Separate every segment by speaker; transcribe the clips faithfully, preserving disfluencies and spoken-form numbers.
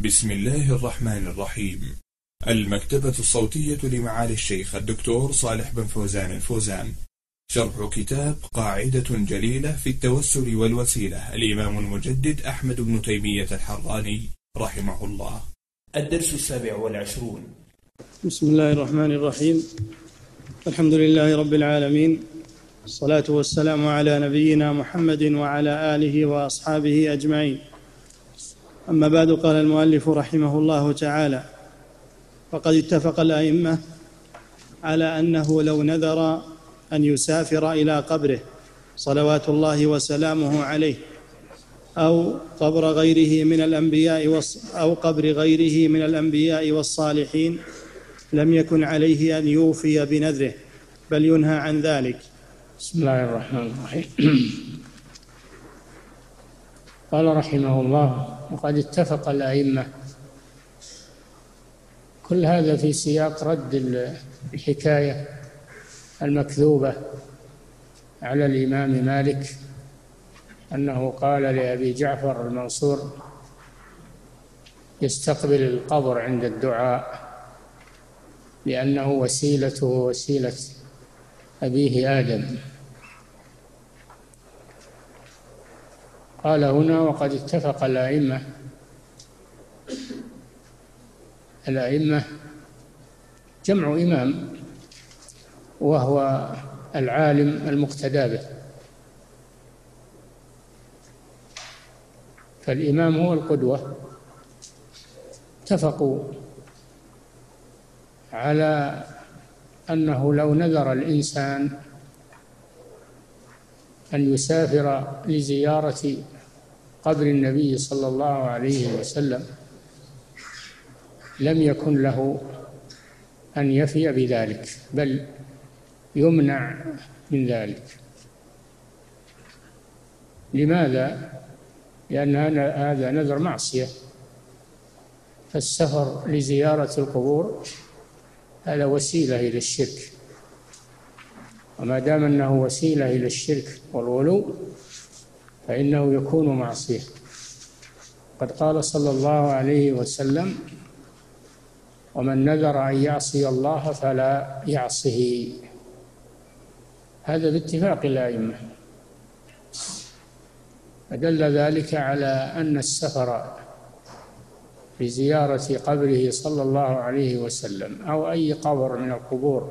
Speaker 1: بسم الله الرحمن الرحيم. المكتبة الصوتية لمعالي الشيخ الدكتور صالح بن فوزان الفوزان، شرح كتاب قاعدة جليلة في التوسل والوسيلة، الإمام المجدد أحمد بن تيمية الحراني رحمه الله. الدرس السابع والعشرون.
Speaker 2: بسم الله الرحمن الرحيم. الحمد لله رب العالمين، الصلاة والسلام على نبينا محمد وعلى آله وأصحابه أجمعين. أما بعد، قال المؤلف رحمه الله تعالى: فقد اتفق الأئمة على أنه لو نذر أن يسافر إلى قبره صلوات الله وسلامه عليه أو قبر غيره من الأنبياء أو قبر غيره من الأنبياء والصالحين لم يكن عليه أن يوفي بنذره، بل ينهى عن ذلك.
Speaker 3: بسم الله الرحمن الرحيم. قال رحمه الله: وقد اتفق الأئمة. كل هذا في سياق رد الحكاية المكذوبة على الإمام مالك أنه قال لأبي جعفر المنصور يستقبل القبر عند الدعاء لأنه وسيلته وسيلة أبيه آدم. قال هنا: وقد اتفق الأئمة. الأئمة جمع إمام، وهو العالم المقتدى به، فالإمام هو القدوة. اتفقوا على أنه لو نذر الإنسان أن يسافر لزيارة قبر النبي صلى الله عليه وسلم لم يكن له أن يفي بذلك، بل يمنع من ذلك. لماذا؟ لأن هذا نذر معصية، فالسفر لزيارة القبور هذا وسيلة إلى الشرك، وما دام أنه وسيلة إلى الشرك والغلو فإنه يكون معصية. قد قال صلى الله عليه وسلم: ومن نذر أن يعصي الله فلا يعصه. هذا باتفاق الأئمة، فدل ذلك على أن السفر لزيارة قبره صلى الله عليه وسلم أو أي قبر من القبور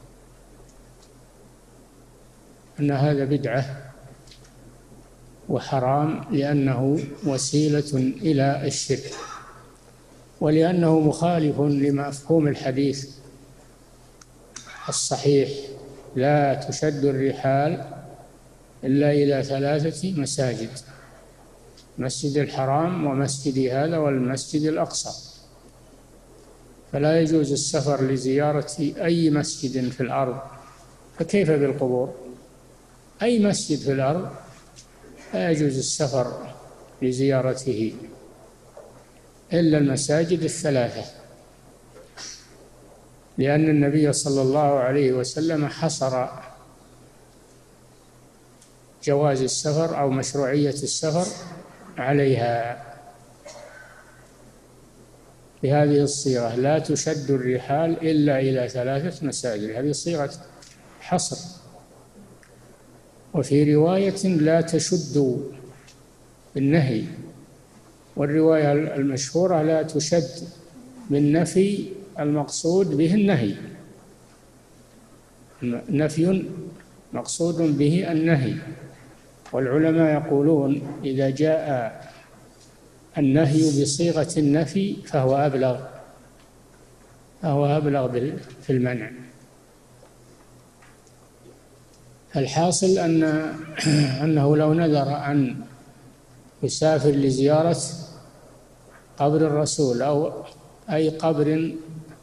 Speaker 3: أن هذا بدعة وحرام، لأنه وسيلة إلى الشرك، ولأنه مخالف لمفهوم الحديث الصحيح: لا تشد الرحال إلا إلى ثلاثة مساجد: مسجد الحرام ومسجد هذا والمسجد الأقصى. فلا يجوز السفر لزيارة أي مسجد في الأرض، فكيف بالقبور؟ أي مسجد في الأرض لا يجوز السفر لزيارته إلا المساجد الثلاثة، لأن النبي صلى الله عليه وسلم حصر جواز السفر أو مشروعية السفر عليها بهذه الصيغة: لا تشد الرحال إلا إلى ثلاثة مساجد. هذه صيغة حصر. وفي رواية: لا تشد بالنهي، والرواية المشهورة: لا تشد بالنفي المقصود به النهي. نفي مقصود به النهي. والعلماء يقولون: إذا جاء النهي بصيغة النفي فهو أبلغ فهو أبلغ في المنع. الحاصل أن أنه لو نذر أن يسافر لزيارة قبر الرسول أو أي قبر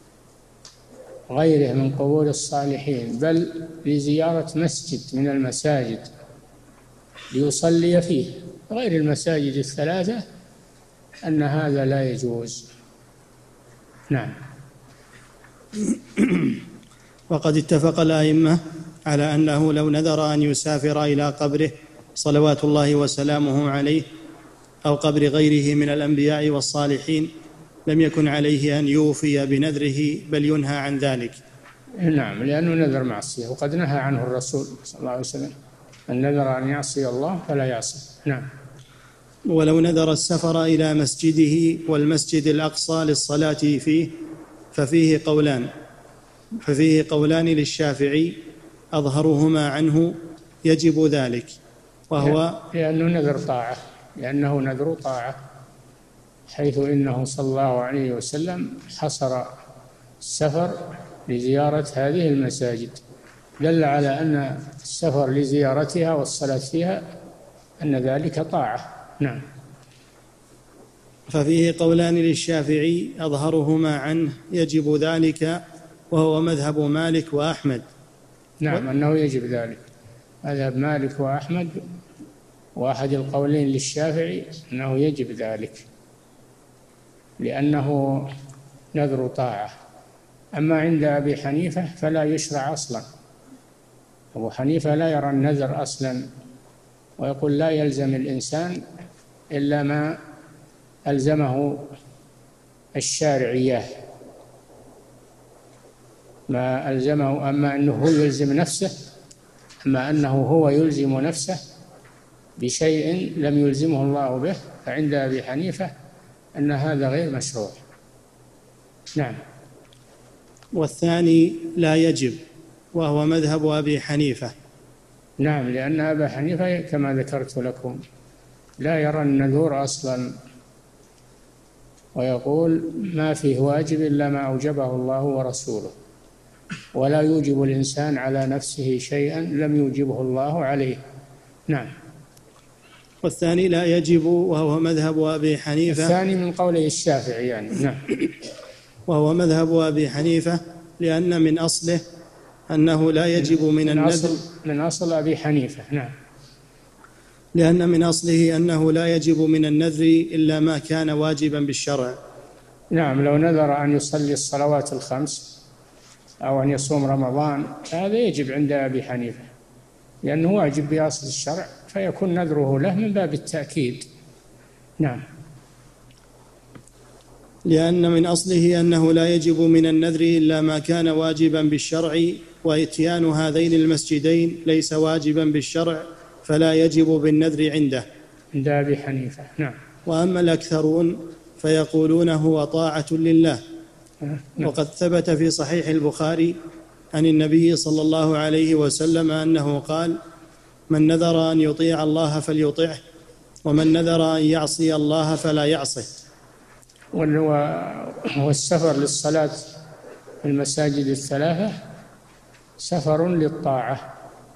Speaker 3: غيره من قبور الصالحين، بل لزيارة مسجد من المساجد ليصلي فيه غير المساجد الثلاثة، أن هذا لا يجوز. نعم.
Speaker 2: وقد اتفق الأئمة على أنه لو نذر أن يسافر إلى قبره صلوات الله وسلامه عليه أو قبر غيره من الأنبياء والصالحين لم يكن عليه أن يوفي بنذره بل ينهى عن ذلك.
Speaker 3: نعم، لأنه نذر معصية، وقد نهى عنه الرسول صلى الله عليه وسلم: من نذر أن يعصي الله فلا يعصي. نعم.
Speaker 2: ولو نذر السفر إلى مسجده والمسجد الأقصى للصلاة فيه ففيه قولان ففيه قولان للشافعي أظهرهما عنه يجب ذلك، وهو
Speaker 3: لأنه نذر طاعة لأنه نذر طاعة حيث إنه صلى الله عليه وسلم حصر السفر لزيارة هذه المساجد، دل على أن السفر لزيارتها والصلاة فيها أن ذلك طاعة. نعم.
Speaker 2: ففيه قولان للشافعي أظهرهما عنه يجب ذلك، وهو مذهب مالك وأحمد.
Speaker 3: نعم، و... أنه يجب ذلك، مذهب مالك وأحمد، وأحد القولين للشافعي أنه يجب ذلك لأنه نذر طاعة. أما عند أبي حنيفة فلا يشرع أصلا، أبو حنيفة لا يرى النذر أصلا، ويقول لا يلزم الإنسان إلا ما ألزمه الشارعية، ما ألزمه. أما أنه هو يلزم نفسه أما أنه هو يلزم نفسه بشيء لم يلزمه الله به، فعند أبي حنيفة أن هذا غير مشروع. نعم.
Speaker 2: والثاني لا يجب، وهو مذهب أبي حنيفة.
Speaker 3: نعم، لأن أبا حنيفة كما ذكرت لكم لا يرى النذور أصلا، ويقول ما فيه واجب إلا ما أوجبه الله ورسوله، ولا يوجب الإنسان على نفسه شيئا لم يوجبه الله عليه. نعم.
Speaker 2: والثاني لا يجب، وهو مذهب أبي حنيفة.
Speaker 3: الثاني من قوله الشافعي يعني. نعم.
Speaker 2: وهو مذهب أبي حنيفة، لأن من أصله أنه لا يجب من,
Speaker 3: من
Speaker 2: النذر
Speaker 3: أصل من أصل أبي حنيفة. نعم.
Speaker 2: لأن من أصله أنه لا يجب من النذر إلا ما كان واجبا بالشرع.
Speaker 3: نعم، لو نذر أن يصلي الصلوات الخمس أو أن يصوم رمضان هذا يجب عند أبي حنيفة، لأنه واجب بأصل الشرع، فيكون نذره له من باب التأكيد. نعم.
Speaker 2: لأن من أصله أنه لا يجب من النذر إلا ما كان واجبا بالشرع، وإتيان هذين المسجدين ليس واجبا بالشرع فلا يجب بالنذر عنده
Speaker 3: عند أبي حنيفة. نعم.
Speaker 2: وأما الأكثرون فيقولون هو طاعة لله.
Speaker 3: نعم.
Speaker 2: وقد ثبت في صحيح البخاري عن النبي صلى الله عليه وسلم أنه قال: من نذر أن يطيع الله فليطعه، ومن نذر أن يعصي الله فلا يعصه.
Speaker 3: والسفر للصلاة في المساجد الثلاثة سفر للطاعة،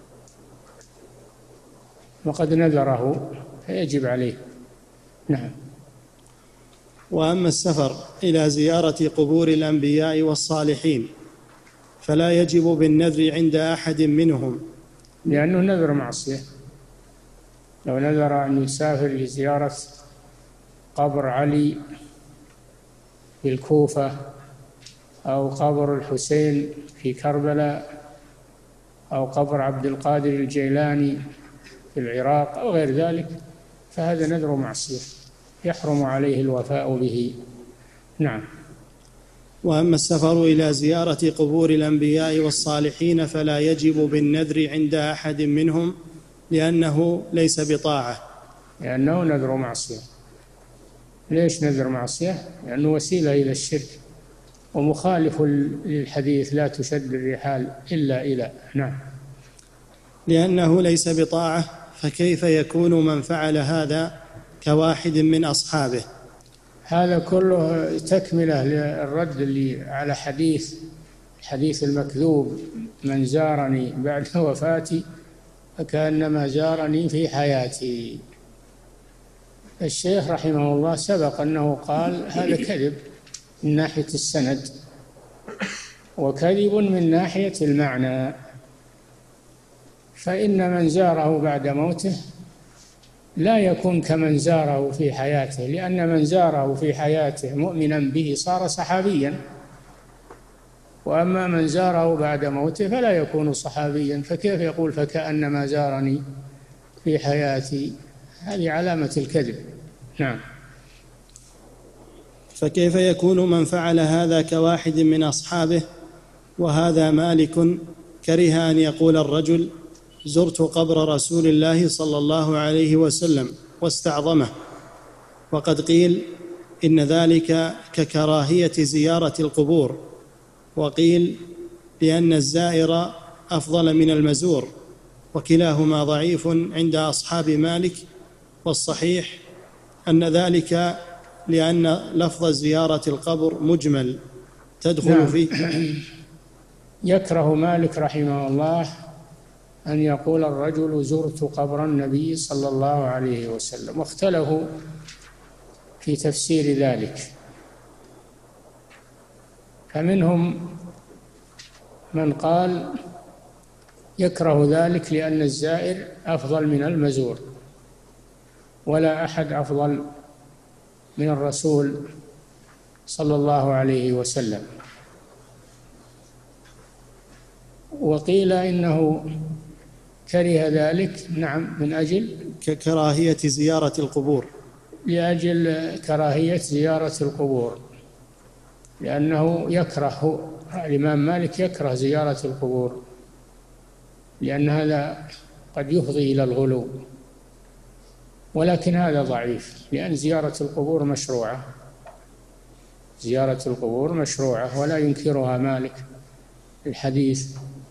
Speaker 3: وقد نذره فيجب عليه. نعم.
Speaker 2: وأما السفر إلى زيارة قبور الأنبياء والصالحين فلا يجب بالنذر عند أحد منهم،
Speaker 3: لأنه نذر معصية. لو نذر أن يسافر لزيارة قبر علي في الكوفة أو قبر الحسين في كربلاء أو قبر عبد القادر الجيلاني في العراق أو غير ذلك، فهذا نذر معصية يحرم عليه الوفاء به. نعم.
Speaker 2: وأما السفر إلى زيارة قبور الأنبياء والصالحين فلا يجب بالنذر عند أحد منهم، لأنه ليس بطاعة،
Speaker 3: لأنه نذر معصية. ليش نذر معصية؟ لأنه وسيلة إلى الشرك ومخالف للحديث لا تشد الرحال إلا إلى. نعم.
Speaker 2: لأنه ليس بطاعة، فكيف يكون من فعل هذا كواحد من أصحابه؟
Speaker 3: هذا كله تكملة للرد اللي على حديث الحديث المكذوب: من زارني بعد وفاتي فكأنما زارني في حياتي. الشيخ رحمه الله سبق أنه قال هذا كذب من ناحية السند وكذب من ناحية المعنى، فإن من زاره بعد موته لا يكون كمن زاره في حياته، لأن من زاره في حياته مؤمنا به صار صحابيا، وأما من زاره بعد موته فلا يكون صحابيا، فكيف يقول فكأنما زارني في حياتي؟ هذه علامة الكذب. نعم.
Speaker 2: فكيف يكون من فعل هذا كواحد من أصحابه؟ وهذا مالك كره أن يقول الرجل زرت قبر رسول الله صلى الله عليه وسلم واستعظمه، وقد قيل إن ذلك ككراهية زيارة القبور، وقيل لأن الزائر أفضل من المزور، وكلاهما ضعيف عند أصحاب مالك. والصحيح أن ذلك لأن لفظ زيارة القبر مجمل تدخل
Speaker 3: نعم.
Speaker 2: فيه.
Speaker 3: يكره مالك رحمه الله أن يقول الرجل زرت قبر النبي صلى الله عليه وسلم، واختلفوا في تفسير ذلك، فمنهم من قال يكره ذلك لأن الزائر أفضل من المزور، ولا أحد أفضل من الرسول صلى الله عليه وسلم. وقيل إنه كره ذلك نعم من أجل
Speaker 2: ككراهية زيارة القبور،
Speaker 3: لأجل كراهية زيارة القبور، لأنه يكره الإمام مالك يكره زيارة القبور، لأن هذا قد يفضي إلى الغلو، ولكن هذا ضعيف، لأن زيارة القبور مشروعة، زيارة القبور مشروعة ولا ينكرها مالك الحديث.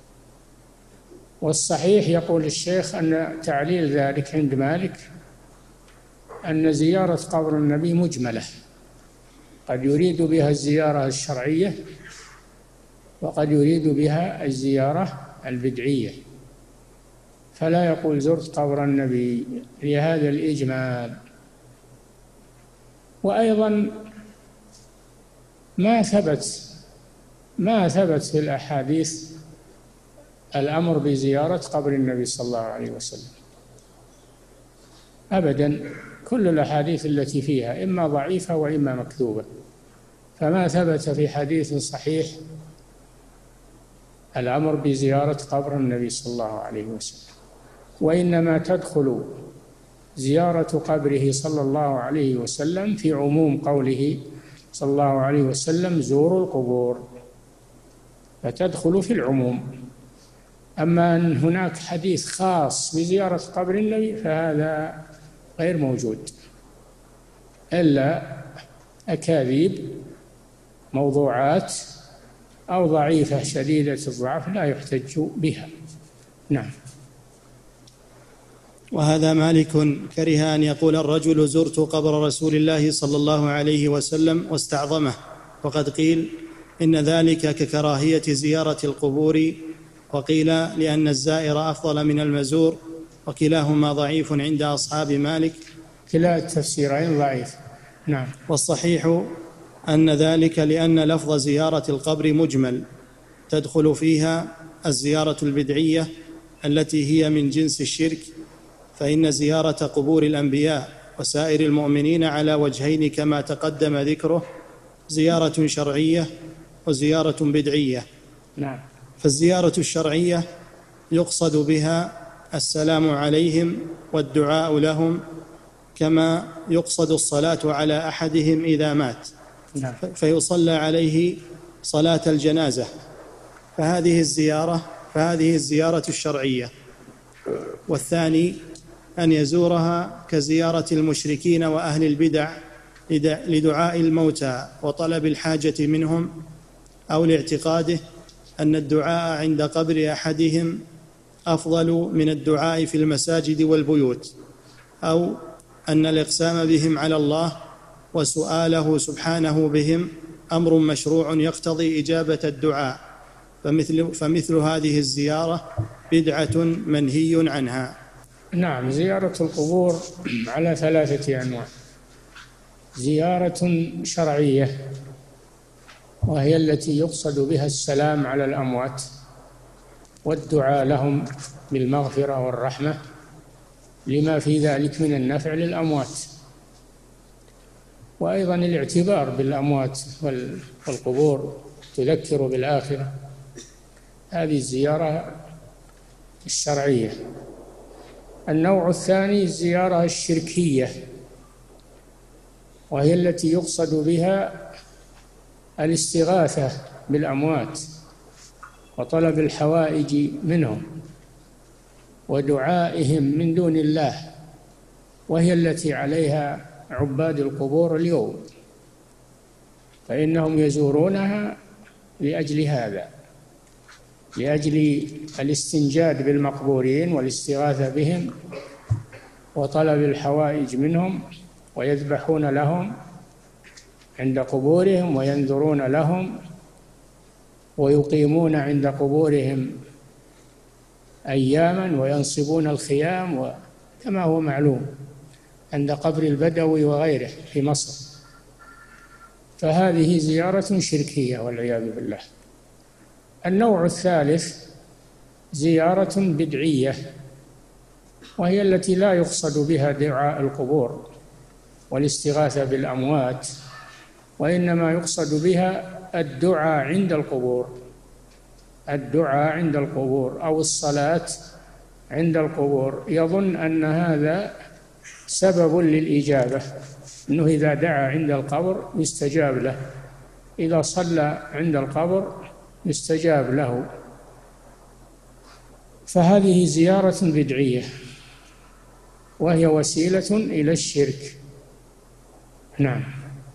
Speaker 3: والصحيح يقول الشيخ أن تعليل ذلك عند مالك أن زيارة قبر النبي مجملة، قد يريد بها الزيارة الشرعية وقد يريد بها الزيارة البدعية، فلا يقول زرت قبر النبي لهذا الإجمال. وأيضا ما ثبت ما ثبت في الأحاديث الأمر بزيارة قبر النبي صلى الله عليه وسلم أبدا، كل الأحاديث التي فيها إما ضعيفة وإما مكذوبة، فما ثبت في حديث صحيح الأمر بزيارة قبر النبي صلى الله عليه وسلم، وإنما تدخل زيارة قبره صلى الله عليه وسلم في عموم قوله صلى الله عليه وسلم زوروا القبور، فتدخل في العموم. أما أن هناك حديث خاص بزيارة قبر النبي فهذا غير موجود، إلا أكاذيب موضوعات أو ضعيفة شديدة الضعف لا يحتج بها. نعم.
Speaker 2: وهذا مالك كره أن يقول الرجل زرت قبر رسول الله صلى الله عليه وسلم واستعظمه، وقد قيل إن ذلك ككراهية زيارة القبور، وقيل لأن الزائر أفضل من المزور، وكلاهما ضعيف عند أصحاب مالك.
Speaker 3: كلا التفسيرين ضعيف. نعم.
Speaker 2: والصحيح أن ذلك لأن لفظ زيارة القبر مجمل تدخل فيها الزيارة البدعية التي هي من جنس الشرك، فإن زيارة قبور الأنبياء وسائر المؤمنين على وجهين كما تقدم ذكره، زيارة شرعية وزيارة بدعية.
Speaker 3: نعم.
Speaker 2: فالزيارة الشرعية يقصد بها السلام عليهم والدعاء لهم، كما يقصد الصلاة على أحدهم إذا مات.
Speaker 3: نعم.
Speaker 2: فيصلى عليه صلاة الجنازة، فهذه الزيارة فهذه الزيارة الشرعية. والثاني أن يزورها كزيارة المشركين وأهل البدع لدعاء الموتى وطلب الحاجة منهم، أو لاعتقاده أن الدعاء عند قبر أحدهم أفضل من الدعاء في المساجد والبيوت، أو أن الإقسام بهم على الله وسؤاله سبحانه بهم أمر مشروع يقتضي إجابة الدعاء، فمثل, فمثل هذه الزيارة بدعة منهي عنها.
Speaker 3: نعم. زيارة القبور على ثلاثة أنواع: زيارة شرعية وهي التي يقصد بها السلام على الأموات والدعاء لهم بالمغفرة والرحمة لما في ذلك من النفع للأموات، وأيضا الاعتبار بالأموات والقبور تذكر بالآخرة، هذه الزيارة الشرعية. النوع الثاني الزيارة الشركية، وهي التي يقصد بها الاستغاثة بالأموات وطلب الحوائج منهم ودعائهم من دون الله، وهي التي عليها عباد القبور اليوم، فإنهم يزورونها لأجل هذا، لأجل الاستنجاد بالمقبورين والاستغاثة بهم وطلب الحوائج منهم، ويذبحون لهم عند قبورهم وينذرون لهم ويقيمون عند قبورهم أياما وينصبون الخيام كما هو معلوم عند قبر البدوي وغيره في مصر. فهذه زيارة شركية والعياذ بالله. النوع الثالث زيارة بدعية، وهي التي لا يقصد بها دعاء القبور والاستغاثة بالأموات، وإنما يقصد بها الدعاء عند القبور، الدعاء عند القبور أو الصلاة عند القبور. يظن أن هذا سبب للإجابة، أنه إذا دعا عند القبر يستجاب له، إذا صلى عند القبر يستجاب له. فهذه زيارة بدعية وهي وسيلة إلى الشرك. نعم.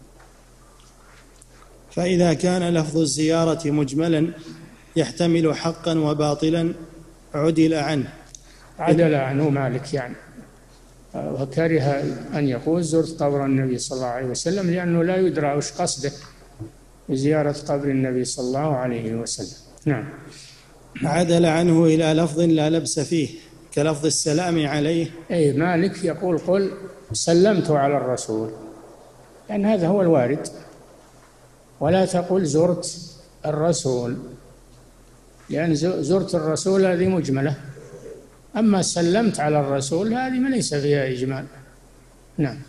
Speaker 2: فإذا كان لفظ الزيارة مجملا يحتمل حقا وباطلا عدل عنه.
Speaker 3: عدل عنه مالك يعني، وكره أن يقول زرت قبر النبي صلى الله عليه وسلم، لأنه لا يدرى وش قصده بزيارة قبر النبي صلى الله عليه وسلم. نعم.
Speaker 2: عدل عنه إلى لفظ لا لبس فيه كلفظ السلام عليه.
Speaker 3: أي مالك يقول قل سلمت على الرسول، لأن يعني هذا هو الوارد، ولا تقل زرت الرسول، لأن زرت الرسول هذه مجملة، أما سلمت على الرسول هذه ما ليس فيها إجمال. نعم.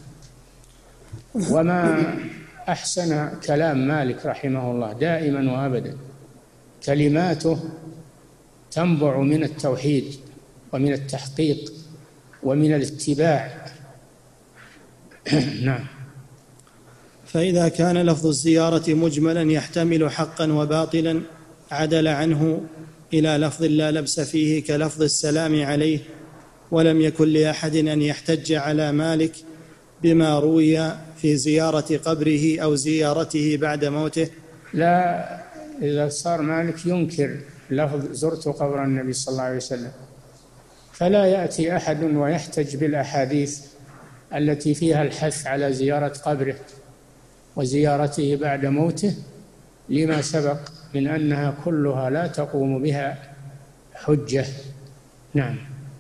Speaker 3: وما أحسن كلام مالك رحمه الله دائما وأبدا، كلماته تنبع من التوحيد ومن التحقيق ومن الاتباع. نعم.
Speaker 2: فإذا كان لفظ الزيارة مجملا يحتمل حقا وباطلا عدل عنه إلى لفظ لا لبس فيه كلفظ السلام عليه، ولم يكن لأحد أن يحتج على مالك بما روي في زيارة قبره أو زيارته بعد موته.
Speaker 3: لا، إذا صار مالك ينكر لفظ زرت قبر النبي صلى الله عليه وسلم، فلا يأتي أحد ويحتج بالأحاديث التي فيها الحث على زيارة قبره وزيارته بعد موته، لما سبق من أنها كلها لا تقوم بها حجة. نعم.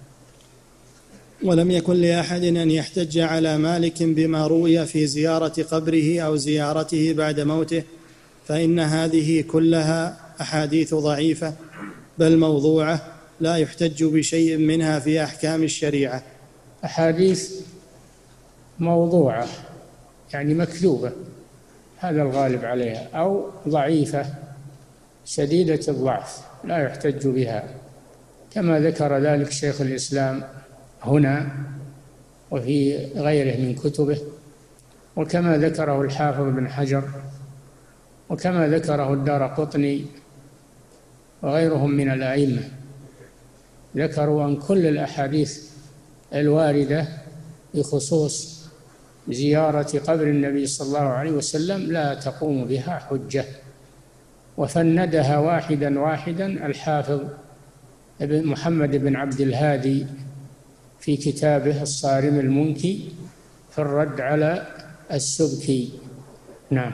Speaker 2: ولم يكن لأحد أن يحتج على مالك بما روي في زيارة قبره أو زيارته بعد موته، فإن هذه كلها أحاديث ضعيفة بل موضوعة لا يحتج بشيء منها في أحكام الشريعة.
Speaker 3: أحاديث موضوعة يعني مكذوبة، هذا الغالب عليها، أو ضعيفة شديدة الضعف لا يحتج بها، كما ذكر ذلك شيخ الإسلام هنا وفي غيره من كتبه، وكما ذكره الحافظ بن حجر، وكما ذكره الدارقطني وغيرهم من الأئمة. ذكروا أن كل الأحاديث الواردة بخصوص زيارة قبر النبي صلى الله عليه وسلم لا تقوم بها حجة، وفندها واحدا واحدا الحافظ ابن محمد بن عبد الهادي في كتابه الصارم المنكي في الرد على السبكي. نعم.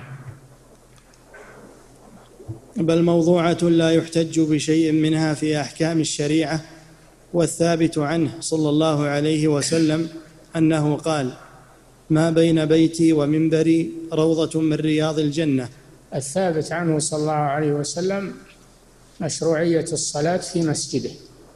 Speaker 2: بل موضوعة لا يحتج بشيء منها في أحكام الشريعة. والثابت عنه صلى الله عليه وسلم أنه قال: ما بين بيتي ومنبري روضة من رياض الجنة.
Speaker 3: الثابت عنه صلى الله عليه وسلم مشروعية الصلاة في مسجده،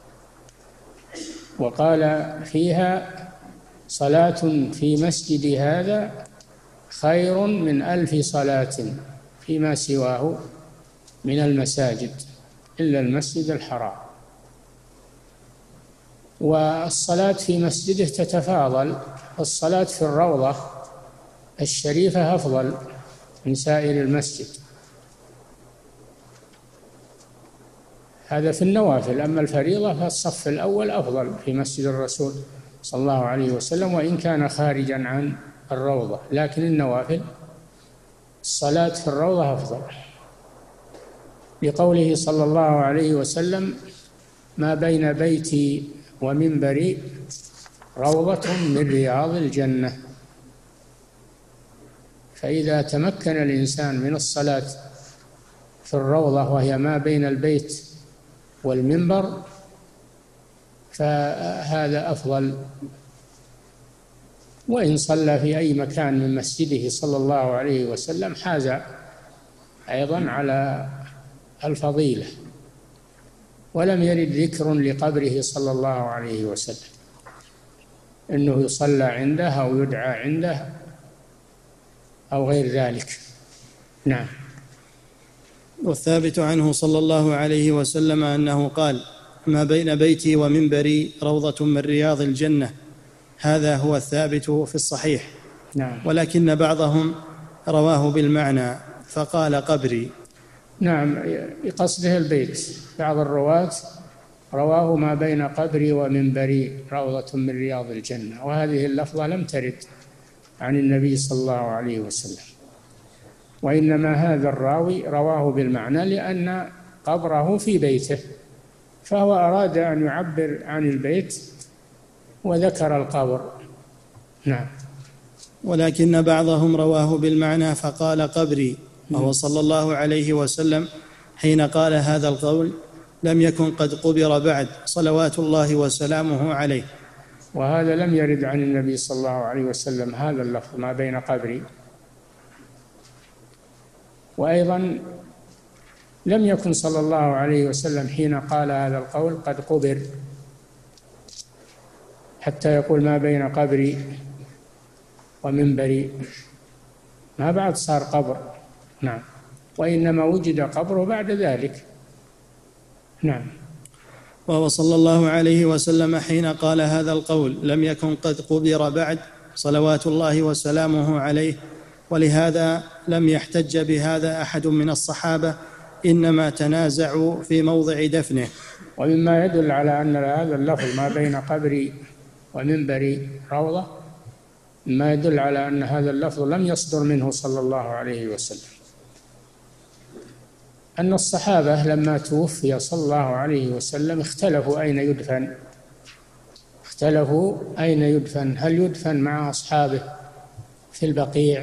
Speaker 3: وقال فيها: صلاة في مسجد هذا خير من ألف صلاة فيما سواه من المساجد إلا المسجد الحرام. والصلاة في مسجده تتفاضل، الصلاة في الروضة الشريفة أفضل من سائر المسجد. هذا في النوافل. أما الفريضة فالصف الأول أفضل في مسجد الرسول صلى الله عليه وسلم، وإن كان خارجا عن الروضة، لكن النوافل الصلاة في الروضة أفضل، لقوله صلى الله عليه وسلم: ما بين بيتي ومنبري روضة من رياض الجنة. فإذا تمكن الإنسان من الصلاة في الروضة وهي ما بين البيت والمنبر فهذا أفضل. وإن صلى في أي مكان من مسجده صلى الله عليه وسلم حاز أيضا على الفضيلة. ولم يرد ذكر لقبره صلى الله عليه وسلم إنه يصلى عنده أو يدعى عنده أو غير ذلك. نعم.
Speaker 2: والثابت عنه صلى الله عليه وسلم أنه قال: ما بين بيتي ومنبري روضة من رياض الجنة. هذا هو الثابت في الصحيح.
Speaker 3: نعم.
Speaker 2: ولكن بعضهم رواه بالمعنى فقال قبري.
Speaker 3: نعم، قصده البيت. بعض الرواة رواه ما بين قبري ومنبري روضة من رياض الجنة، وهذه اللفظة لم ترد عن النبي صلى الله عليه وسلم، وإنما هذا الراوي رواه بالمعنى لأن قبره في بيته، فهو أراد أن يعبر عن البيت وذكر القبر. نعم.
Speaker 2: ولكن بعضهم رواه بالمعنى فقال قبري، وهو صلى الله عليه وسلم حين قال هذا القول لم يكن قد قبر بعد صلوات الله وسلامه عليه.
Speaker 3: وهذا لم يرد عن النبي صلى الله عليه وسلم هذا اللفظ ما بين قبري. وأيضا لم يكن صلى الله عليه وسلم حين قال هذا القول قد قبر حتى يقول ما بين قبري ومنبري، ما بعد صار قبر. نعم. وإنما وجد قبره بعد ذلك. نعم.
Speaker 2: وهو صلى الله عليه وسلم حين قال هذا القول لم يكن قد قبر بعد صلوات الله وسلامه عليه، ولهذا لم يحتج بهذا أحد من الصحابة، إنما تنازعوا في موضع دفنه.
Speaker 3: ومما يدل على أن هذا اللفظ ما بين قبري ومنبري روضة، ما يدل على أن هذا اللفظ لم يصدر منه صلى الله عليه وسلم، أن الصحابة لما توفي صلى الله عليه وسلم اختلفوا أين يدفن اختلفوا أين يدفن هل يدفن مع أصحابه في البقيع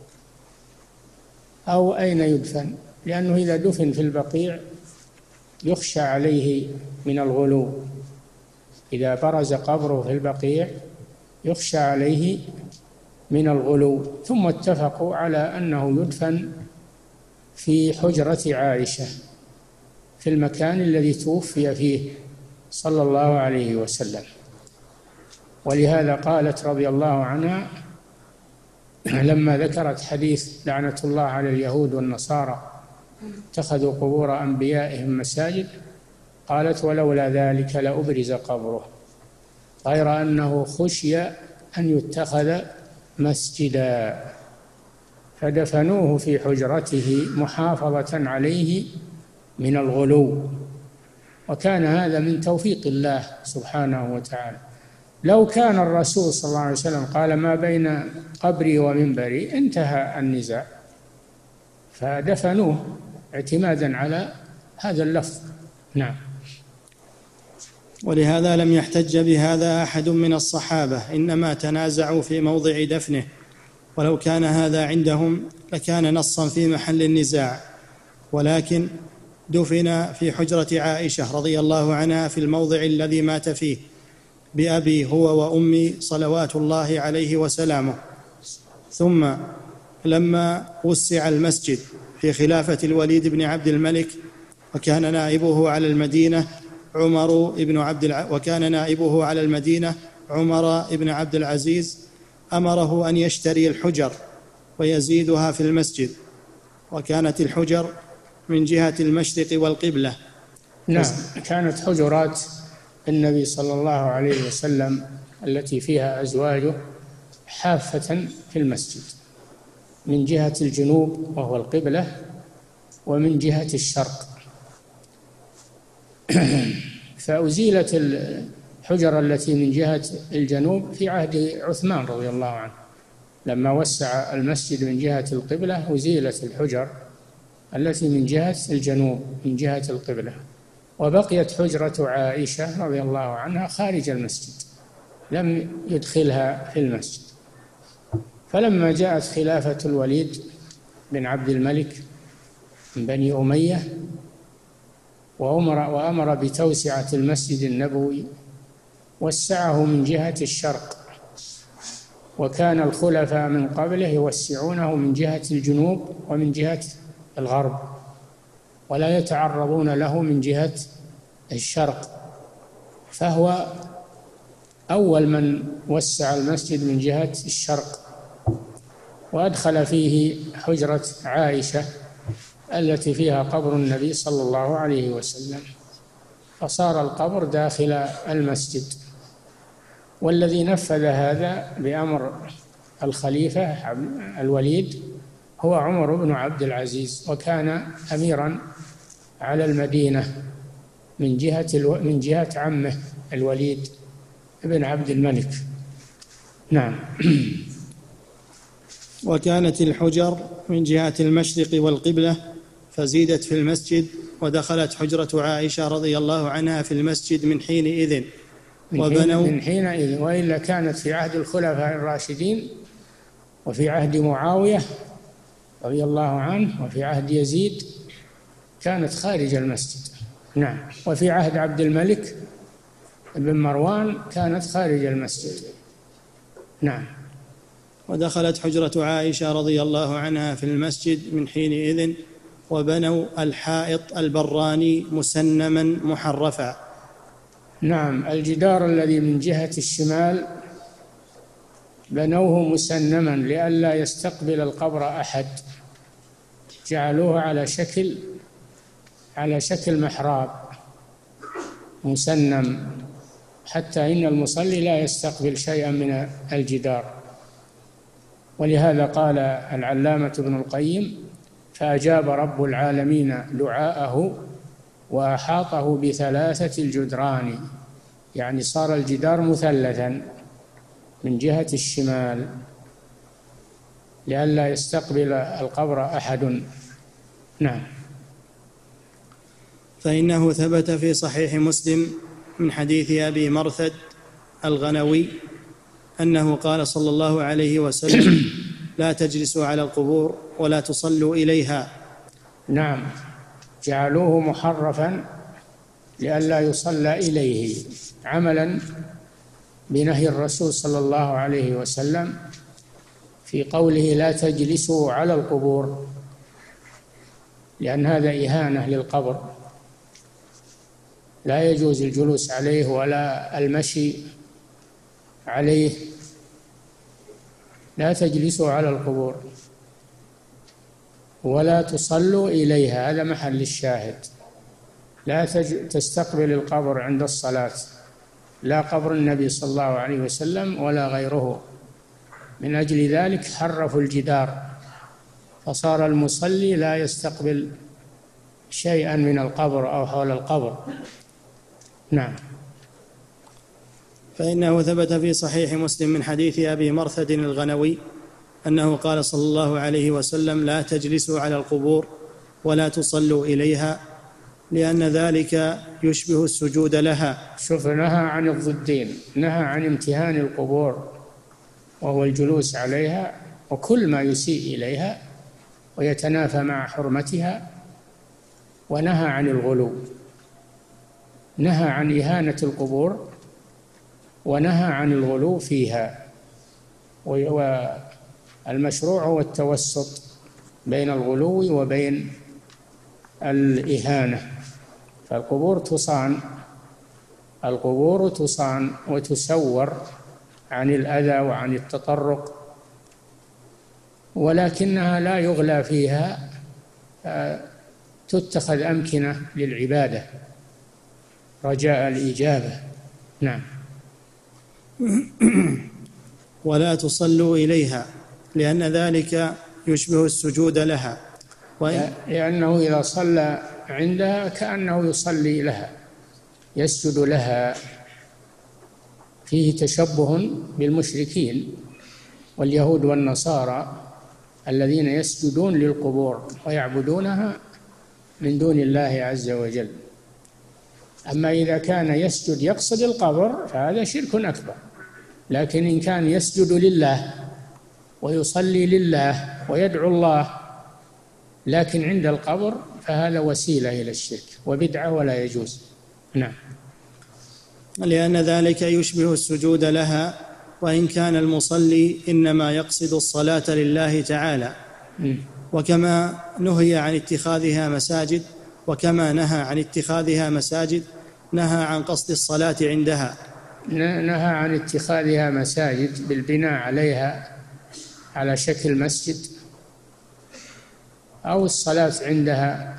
Speaker 3: أو أين يدفن، لأنه إذا دفن في البقيع يخشى عليه من الغلو، إذا برز قبره في البقيع يخشى عليه من الغلو. ثم اتفقوا على أنه يدفن في حجرة عائشة في المكان الذي توفي فيه صلى الله عليه وسلم. ولهذا قالت رضي الله عنها لما ذكرت حديث لعنة الله على اليهود والنصارى اتخذوا قبور أنبيائهم مساجد، قالت ولولا ذلك لأبرز قبره، غير أنه خشي أن يتخذ مسجدا، فدفنوه في حجرته محافظة عليه من الغلو. وكان هذا من توفيق الله سبحانه وتعالى. لو كان الرسول صلى الله عليه وسلم قال ما بين قبري ومنبري انتهى النزاع، فدفنوه اعتمادا على هذا اللفظ. نعم.
Speaker 2: ولهذا لم يحتج بهذا أحد من الصحابة، إنما تنازعوا في موضع دفنه، ولو كان هذا عندهم لكان نصا في محل النزاع، ولكن دفن في حجرة عائشة رضي الله عنها في الموضع الذي مات فيه بأبي هو وأمي صلوات الله عليه وسلامه. ثم لما وسع المسجد في خلافة الوليد بن عبد الملك وكان نائبه على المدينة عمر بن عبد الع... وكان نائبه على المدينة عمر بن عبد العزيز، أمره أن يشتري الحجر ويزيدها في المسجد، وكانت الحجر من جهة المشرق والقبلة.
Speaker 3: نعم، كانت حجرات النبي صلى الله عليه وسلم التي فيها أزواجه حافة في المسجد، من جهة الجنوب وهو القبلة، ومن جهة الشرق. فأزيلت الحجر التي من جهة الجنوب في عهد عثمان رضي الله عنه، لما وسع المسجد من جهة القبلة أزيلت الحجر التي من جهة الجنوب من جهة القبلة، وبقيت حجرة عائشة رضي الله عنها خارج المسجد، لم يدخلها في المسجد. فلما جاءت خلافة الوليد بن عبد الملك من بني أمية وأمر, وأمر بتوسعة المسجد النبوي، وسعه من جهة الشرق، وكان الخلفاء من قبله يوسعونه من جهة الجنوب ومن جهة الغرب، ولا يتعرضون له من جهة الشرق، فهو أول من وسع المسجد من جهة الشرق، وأدخل فيه حجرة عائشة التي فيها قبر النبي صلى الله عليه وسلم، فصار القبر داخل المسجد. والذي نفذ هذا بأمر الخليفة الوليد هو عمر بن عبد العزيز، وكان أميرا على المدينة من جهة الو... من جهة عمه الوليد بن عبد الملك. نعم.
Speaker 2: وكانت الحجر من جهة المشرق والقبلة، فزيدت في المسجد، ودخلت حجرة عائشة رضي الله عنها في المسجد من حينئذ
Speaker 3: وبنوا من حينئذ، وإلا كانت في عهد الخلفاء الراشدين وفي عهد معاوية رضي الله عنه وفي عهد يزيد كانت خارج المسجد. نعم. وفي عهد عبد الملك بن مروان كانت خارج المسجد. نعم.
Speaker 2: ودخلت حجرة عائشة رضي الله عنها في المسجد من حينئذ، وبنوا الحائط البراني مسنما محرفا.
Speaker 3: نعم. الجدار الذي من جهة الشمال بنوه مسنما لئلا يستقبل القبر أحد، جعلوه على شكل على شكل محراب مسنم، حتى إن المصلي لا يستقبل شيئا من الجدار. ولهذا قال العلامة ابن القيم: فأجاب رب العالمين دعاءه وأحاطه بثلاثة الجدران، يعني صار الجدار مثلثا من جهة الشمال لئلا يستقبل القبر أحد. نعم.
Speaker 2: فإنه ثبت في صحيح مسلم من حديث أبي مرثد الغنوي أنه قال صلى الله عليه وسلم: لا تجلسوا على القبور ولا تصلوا إليها.
Speaker 3: نعم. جعلوه محرفا لئلا يصلى إليه، عملا بنهي الرسول صلى الله عليه وسلم في قوله: لا تجلسوا على القبور، لأن هذا إهانة للقبر، لا يجوز الجلوس عليه ولا المشي عليه. لا تجلسوا على القبور ولا تصلوا إليها، هذا محل الشاهد. لا تستقبل القبر عند الصلاة، لا قبر النبي صلى الله عليه وسلم ولا غيره. من أجل ذلك حرفوا الجدار، فصار المصلي لا يستقبل شيئا من القبر أو حول القبر. نعم.
Speaker 2: فإنه ثبت في صحيح مسلم من حديث أبي مرثد الغنوي أنه قال صلى الله عليه وسلم: لا تجلسوا على القبور ولا تصلوا إليها، لأن ذلك يشبه السجود لها.
Speaker 3: شوف، نهى عن الضدين، نهى عن امتهان القبور وهو الجلوس عليها وكل ما يسيء إليها ويتنافى مع حرمتها، ونهى عن الغلو، نهى عن إهانة القبور ونهى عن الغلو فيها. والمشروع هو التوسط بين الغلو وبين الإهانة. فالقبور تصان القبور تصان وتسور عن الأذى وعن التطرق، ولكنها لا يغلى فيها، تتخذ أمكنة للعبادة رجاء الإجابة. نعم.
Speaker 2: ولا تصلوا إليها، لأن ذلك يشبه السجود لها.
Speaker 3: لأنه إذا صلى عندها كأنه يصلي لها، يسجد لها، فيه تشبه بالمشركين واليهود والنصارى الذين يسجدون للقبور ويعبدونها من دون الله عز وجل. أما إذا كان يسجد يقصد القبر فهذا شرك أكبر، لكن إن كان يسجد لله ويصلي لله ويدعو الله لكن عند القبر فهذا وسيلة إلى الشرك وبدعة ولا يجوز. نعم.
Speaker 2: لأن ذلك يشبه السجود لها، وإن كان المصلي إنما يقصد الصلاة لله تعالى. وكما نهي عن اتخاذها مساجد وكما نهى عن اتخاذها مساجد نهى عن قصد الصلاة عندها.
Speaker 3: نهى عن اتخاذها مساجد بالبناء عليها على شكل مسجد أو الصلاة عندها،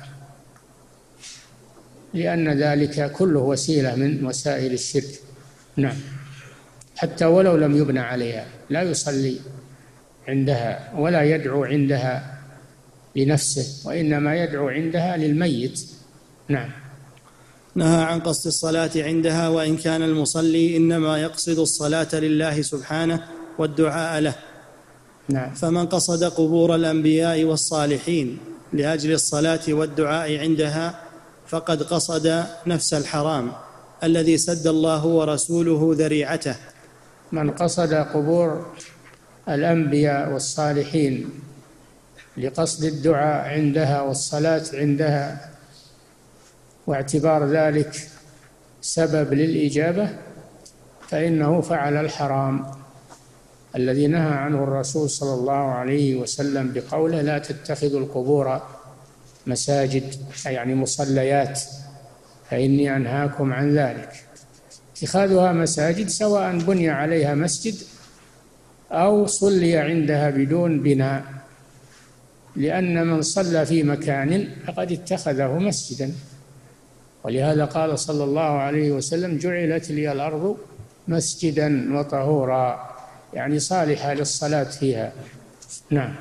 Speaker 3: لأن ذلك كله وسيلة من وسائل الشرك. نعم. حتى ولو لم يبنى عليها لا يصلي عندها ولا يدعو عندها لنفسه، وإنما يدعو عندها للميت. نعم.
Speaker 2: نهى عن قصد الصلاة عندها، وإن كان المصلي إنما يقصد الصلاة لله سبحانه والدعاء له.
Speaker 3: نعم.
Speaker 2: فمن قصد قبور الأنبياء والصالحين لأجل الصلاة والدعاء عندها فقد قصد نفس الحرام الذي سد الله ورسوله ذريعته.
Speaker 3: من قصد قبور الأنبياء والصالحين لقصد الدعاء عندها والصلاة عندها واعتبار ذلك سبب للإجابة فإنه فعل الحرام الذي نهى عنه الرسول صلى الله عليه وسلم بقوله: لا تتخذوا القبور مساجد، يعني مصليات، فإني أنهاكم عن ذلك. اتخاذها مساجد سواء بني عليها مسجد أو صلي عندها بدون بناء، لأن من صلى في مكان فقد اتخذه مسجدا، ولهذا قال صلى الله عليه وسلم: جعلت لي الأرض مسجدا وطهورا، يعني صالحة للصلاة فيها. نعم.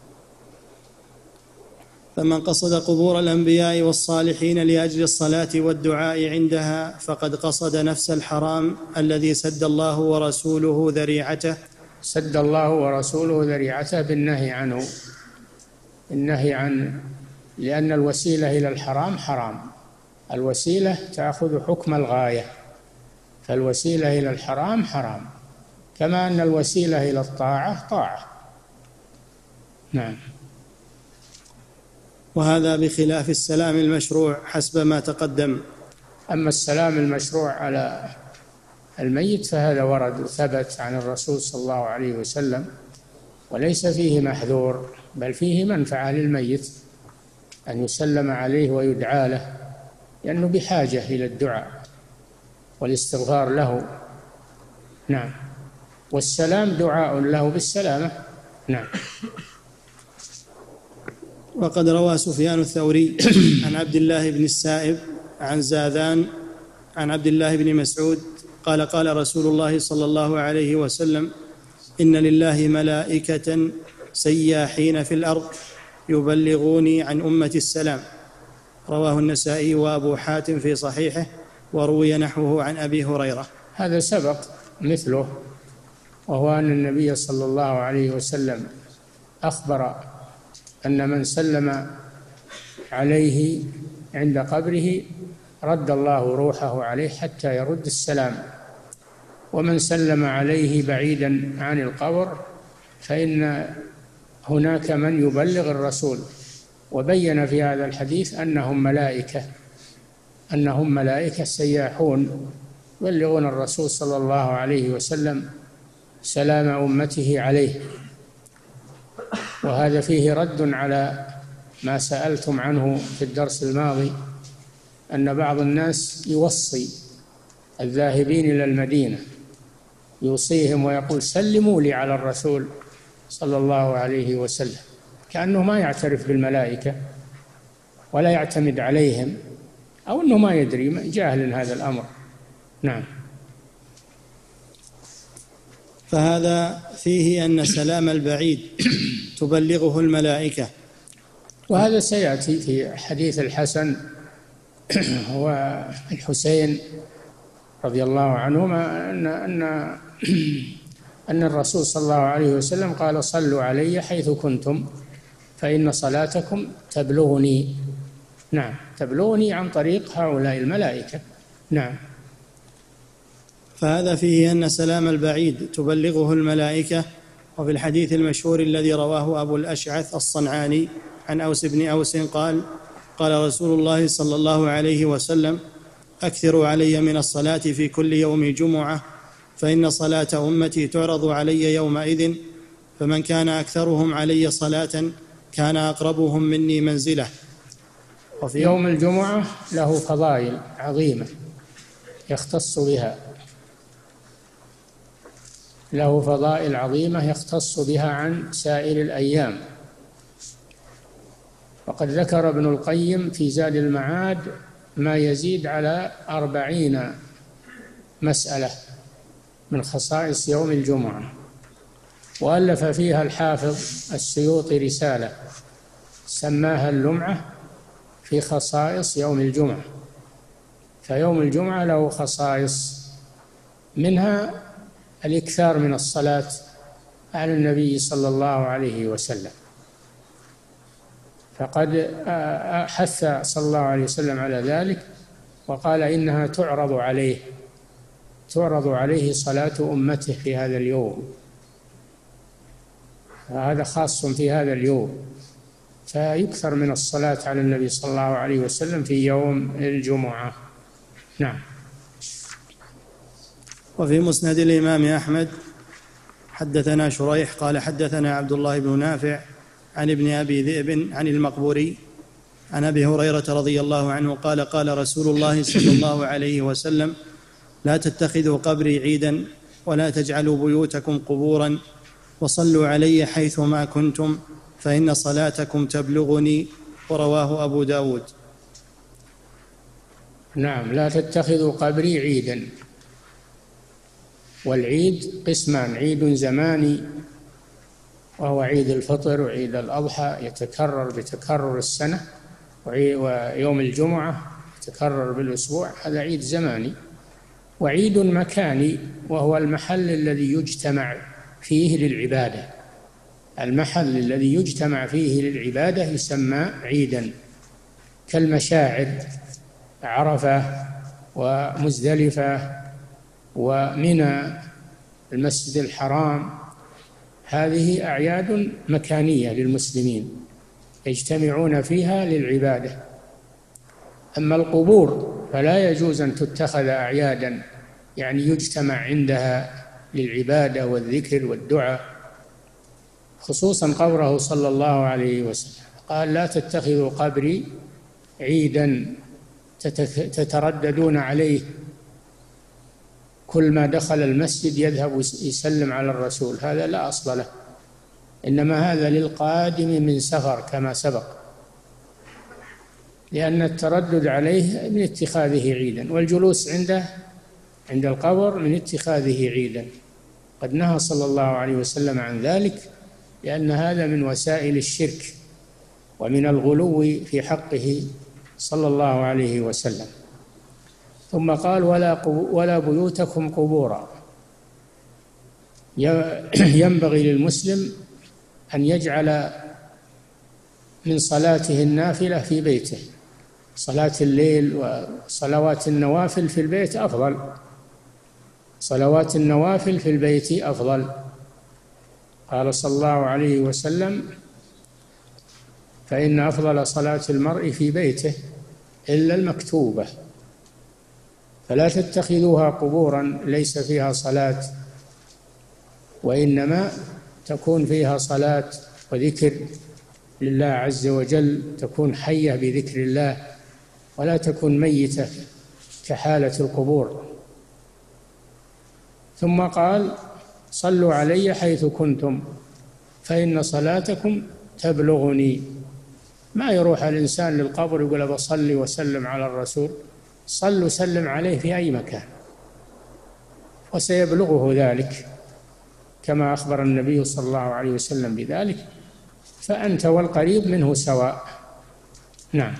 Speaker 2: فمن قصد قبور الأنبياء والصالحين لأجل الصلاة والدعاء عندها فقد قصد نفس الحرام الذي سد الله ورسوله ذريعته.
Speaker 3: سد الله ورسوله ذريعته بالنهي عنه، النهي عن لأن الوسيلة إلى الحرام حرام، الوسيلة تأخذ حكم الغاية، فالوسيلة إلى الحرام حرام، كما أن الوسيلة إلى الطاعة طاعة. نعم.
Speaker 2: وهذا بخلاف السلام المشروع حسب ما تقدم.
Speaker 3: أما السلام المشروع على الميت فهذا ورد وثبت عن الرسول صلى الله عليه وسلم، وليس فيه محذور بل فيه منفعة للميت أن يسلم عليه ويدعى له، لأنه بحاجة إلى الدعاء والاستغفار له. نعم. والسلام دعاء له بالسلامة. نعم.
Speaker 2: وقد روى سفيان الثوري عن عبد الله بن السائب عن زاذان عن عبد الله بن مسعود قال: قال رسول الله صلى الله عليه وسلم: إن لله ملائكة سياحين في الأرض يبلغوني عن أمتي السلام. رواه النسائي وأبو حاتم في صحيحه، وروي نحوه عن أبي هريرة.
Speaker 3: هذا سبق مثله، وهو أن النبي صلى الله عليه وسلم أخبر أن من سلم عليه عند قبره رد الله روحه عليه حتى يرد السلام، ومن سلم عليه بعيدا عن القبر فإن هناك من يبلغ الرسول. وبين في هذا الحديث أنهم ملائكة أنهم ملائكة سياحون يبلغون الرسول صلى الله عليه وسلم سلام أمته عليه. وهذا فيه رد على ما سألتم عنه في الدرس الماضي، أن بعض الناس يوصي الذاهبين إلى المدينة، يوصيهم ويقول: سلموا لي على الرسول صلى الله عليه وسلم، كأنه ما يعترف بالملائكة ولا يعتمد عليهم، أو أنه ما يدري، جاهل هذا الأمر. نعم.
Speaker 2: فهذا فيه أن سلام البعيد تبلغه الملائكة.
Speaker 3: وهذا سيأتي في حديث الحسن والحسين رضي الله عنهما أن أن أن الرسول صلى الله عليه وسلم قال: صلوا علي حيث كنتم فإن صلاتكم تبلغني. نعم، تبلغني عن طريق هؤلاء الملائكة. نعم.
Speaker 2: فهذا فيه أن سلام البعيد تبلغه الملائكة. وفي الحديث المشهور الذي رواه أبو الأشعث الصنعاني عن أوس بن أوس قال: قال رسول الله صلى الله عليه وسلم: أكثروا علي من الصلاة في كل يوم جمعة، فإن صلاة أمتي تعرض علي يومئذ، فمن كان أكثرهم علي صلاة كان أقربهم مني منزلة.
Speaker 3: وفي يوم الجمعة له فضائل عظيمة يختص بها له فضائل عظيمة يختص بها عن سائر الأيام. وقد ذكر ابن القيم في زاد المعاد ما يزيد على أربعين مسألة من خصائص يوم الجمعة، وألف فيها الحافظ السيوطي رسالة سماها اللمعة في خصائص يوم الجمعة. فيوم الجمعة له خصائص، منها الإكثار من الصلاة على النبي صلى الله عليه وسلم، فقد حث صلى الله عليه وسلم على ذلك وقال: إنها تعرض عليه تعرض عليه صلاة أمته في هذا اليوم، هذا خاص في هذا اليوم، فيكثر من الصلاة على النبي صلى الله عليه وسلم في يوم الجمعة. نعم.
Speaker 2: وفي مسند الإمام أحمد حدثنا شريح قال: حدثنا عبد الله بن نافع عن ابن أبي ذئب عن المقبوري عن أبي هريرة رضي الله عنه قال: قال رسول الله صلى الله عليه وسلم: لا تتخذوا قبري عيدا ولا تجعلوا بيوتكم قبورا، وصلوا علي حيثما كنتم فإن صلاتكم تبلغني. ورواه أبو داود.
Speaker 3: نعم، لا تتخذوا قبري عيدا. والعيد قسمان: عيد زماني وهو عيد الفطر وعيد الأضحى يتكرر بتكرر السنة، ويوم الجمعة يتكرر بالأسبوع، هذا عيد زماني. وعيد مكاني وهو المحل الذي يجتمع فيه للعبادة، المحل الذي يجتمع فيه للعبادة يسمى عيدا، كالمشاعر عرفة ومزدلفة ومنى المسجد الحرام، هذه أعياد مكانية للمسلمين يجتمعون فيها للعبادة. أما القبور فلا يجوز أن تتخذ أعيادا يعني يجتمع عندها للعبادة والذكر والدعاء، خصوصا قوله صلى الله عليه وسلم قال: لا تتخذوا قبري عيدا تترددون عليه، كل ما دخل المسجد يذهب يسلم على الرسول، هذا لا أصل له، إنما هذا للقادم من سفر كما سبق، لأن التردد عليه من اتخاذه عيدا، والجلوس عنده عند القبر من اتخاذه عيدا. قد نهى صلى الله عليه وسلم عن ذلك، لأن هذا من وسائل الشرك ومن الغلو في حقه صلى الله عليه وسلم. ثم قال: ولا ولا بيوتكم قبورا. ينبغي للمسلم أن يجعل من صلاته النافلة في بيته، صلاة الليل وصلوات النوافل في البيت أفضل، صلوات النوافل في البيت أفضل. قال صلى الله عليه وسلم: فإن أفضل صلاة المرء في بيته إلا المكتوبة، فلا تتخذوها قبورا ليس فيها صلاة، وإنما تكون فيها صلاة وذكر لله عز وجل، تكون حية بذكر الله ولا تكون ميتة كحالة القبور. ثم قال: صلوا علي حيث كنتم فإن صلاتكم تبلغني. ما يروح الإنسان للقبر يقول بصلي وسلم على الرسول، صل وسلم عليه في أي مكان وسيبلغه ذلك. كما أخبر النبي صلى الله عليه وسلم بذلك، فأنت والقريب منه سواء. نعم.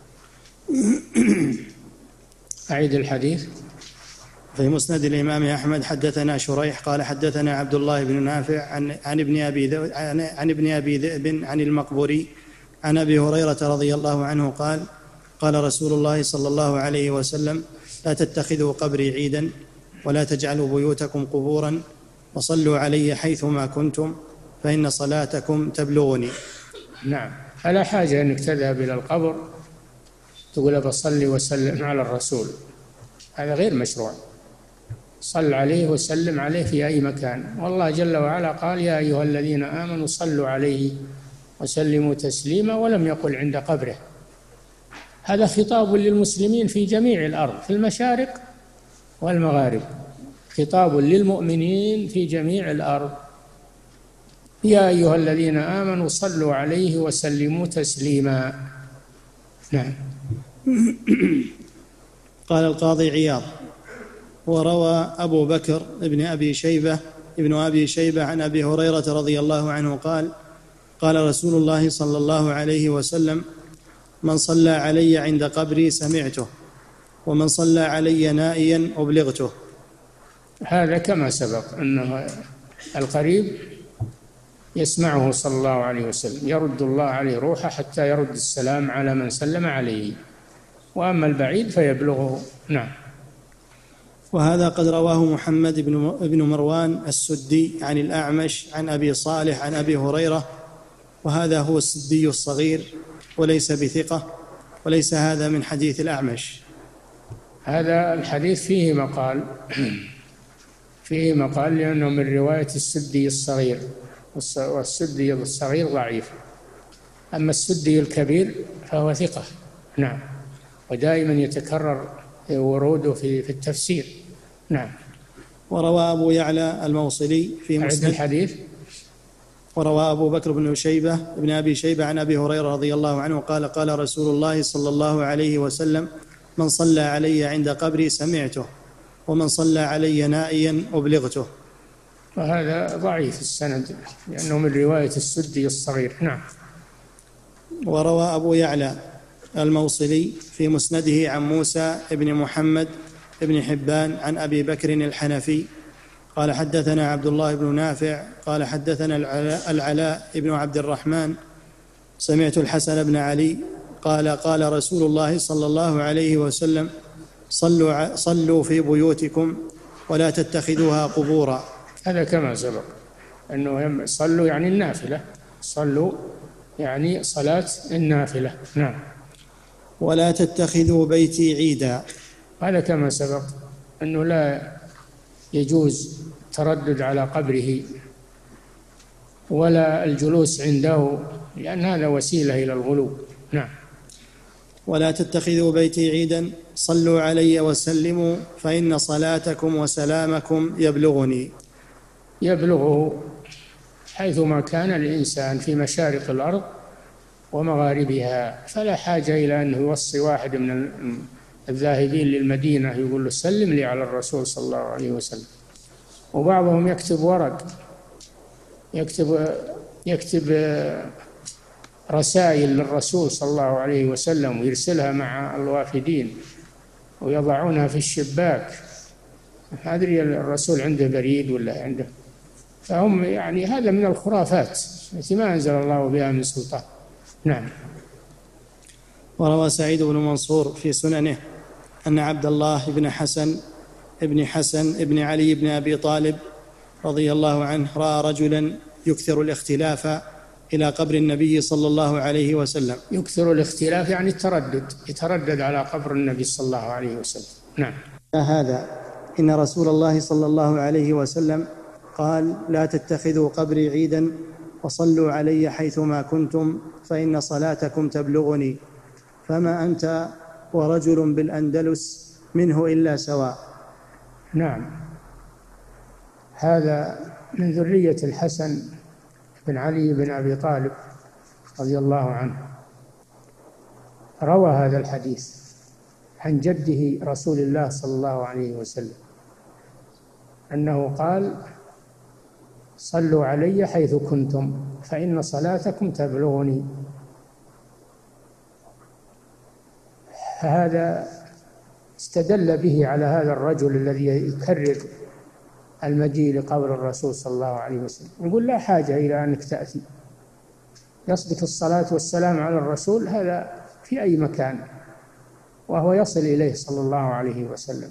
Speaker 3: أعيد الحديث.
Speaker 2: في مسند الإمام أحمد حدثنا شريح قال حدثنا عبد الله بن نافع عن, عن ابن أبي ذئب عن, عن ابن أبي ذئب عن المقبوري عن أبي هريرة رضي الله عنه قال قال رسول الله صلى الله عليه وسلم: لا تتخذوا قبري عيدا ولا تجعلوا بيوتكم قبورا وصلوا علي حيثما كنتم فإن صلاتكم تبلغني.
Speaker 3: نعم، فلا حاجة أنك تذهب إلى القبر تقول بصلي وسلم على الرسول، هذا غير مشروع. صل عليه وسلم عليه في أي مكان، والله جل وعلا قال: يا أيها الذين آمنوا صلوا عليه وسلموا تسليما، ولم يقل عند قبره. هذا خطاب للمسلمين في جميع الأرض، في المشارق والمغارب، خطاب للمؤمنين في جميع الأرض. يا أيها الذين آمنوا صلوا عليه وسلموا تسليما. نعم.
Speaker 2: قال القاضي عياض: وروى أبو بكر ابن أبي شيبة ابن أبي شيبة عن أبي هريرة رضي الله عنه قال قال رسول الله صلى الله عليه وسلم: من صلى علي عند قبري سمعته، ومن صلى علي نائيا أبلغته.
Speaker 3: هذا كما سبق أنه القريب يسمعه صلى الله عليه وسلم، يرد الله عليه روحه حتى يرد السلام على من سلم عليه، وأما البعيد فيبلغه. نعم.
Speaker 2: وهذا قد رواه محمد بن مروان السدي عن الأعمش عن أبي صالح عن أبي هريرة، وهذا هو السدي الصغير وليس بثقة، وليس هذا من حديث الأعمش.
Speaker 3: هذا الحديث فيه مقال فيه مقال لأنه من رواية السدي الصغير، والسدي الصغير ضعيف، أما السدي الكبير فهو ثقة. نعم، ودائما يتكرر وروده في في التفسير. نعم.
Speaker 2: وروى أبو يعلى الموصلي في مسند
Speaker 3: الحديث.
Speaker 2: وروى أبو بكر بن شيبة بن أبي شيبة عن أبي هريرة رضي الله عنه قال قال رسول الله صلى الله عليه وسلم: من صلى علي عند قبري سمعته، ومن صلى علي نائيا أبلغته.
Speaker 3: وهذا ضعيف السند لأنه من رواية السدي الصغير. نعم.
Speaker 2: وروى أبو يعلى الموصلي في مسنده عن موسى بن محمد بن حبان عن أبي بكر الحنفي قال حدثنا عبد الله بن نافع قال حدثنا العلاء بن عبد الرحمن سمعت الحسن بن علي قال قال رسول الله صلى الله عليه وسلم: صلوا, صلوا في بيوتكم ولا تتخذوها قبورا.
Speaker 3: هذا كما سبق أنه صلوا يعني النافلة، صلوا يعني صلاة النافلة. نعم.
Speaker 2: ولا تتخذوا بيتي عيدا.
Speaker 3: هذا كما سبق أنه لا يجوز تردد على قبره ولا الجلوس عنده، لأن هذا وسيلة إلى الغلو. نعم.
Speaker 2: ولا تتخذوا بيتي عيدا، صلوا علي وسلموا فإن صلاتكم وسلامكم يبلغني.
Speaker 3: يبلغه حيثما كان الإنسان في مشارق الأرض ومغاربها، فلا حاجة إلى أنه يوصي واحد من الذاهبين للمدينة يقول له: سلم لي على الرسول صلى الله عليه وسلم. وبعضهم يكتب ورق، يكتب يكتب رسائل للرسول صلى الله عليه وسلم ويرسلها مع الوافدين ويضعونها في الشباك. ما أدري الرسول عنده بريد ولا عنده، فهم يعني هذا من الخرافات التي ما أنزل الله بها من سلطان. نعم.
Speaker 2: وروى سعيد بن منصور في سننه أن عبد الله بن حسن ابن حسن ابن علي بن أبي طالب رضي الله عنه رأى رجلا يكثر الاختلاف إلى قبر النبي صلى الله عليه وسلم.
Speaker 3: يكثر الاختلاف يعني التردد، يتردد على قبر النبي صلى الله عليه وسلم. نعم.
Speaker 2: هذا إن رسول الله صلى الله عليه وسلم قال: لا تتخذوا قبري عيدا وصلوا علي حيثما كنتم فإن صلاتكم تبلغني، فما أنت ورجل بالأندلس منه إلا سواء.
Speaker 3: نعم. هذا من ذرية الحسن بن علي بن أبي طالب رضي الله عنه، روى هذا الحديث عن جده رسول الله صلى الله عليه وسلم أنه قال: صلوا علي حيث كنتم فإن صلاتكم تبلغني. هذا استدل به على هذا الرجل الذي يكرر المجيء لقبر الرسول صلى الله عليه وسلم، يقول لا حاجة إلى أنك تأتي، يصدق الصلاة والسلام على الرسول هذا في أي مكان وهو يصل إليه صلى الله عليه وسلم.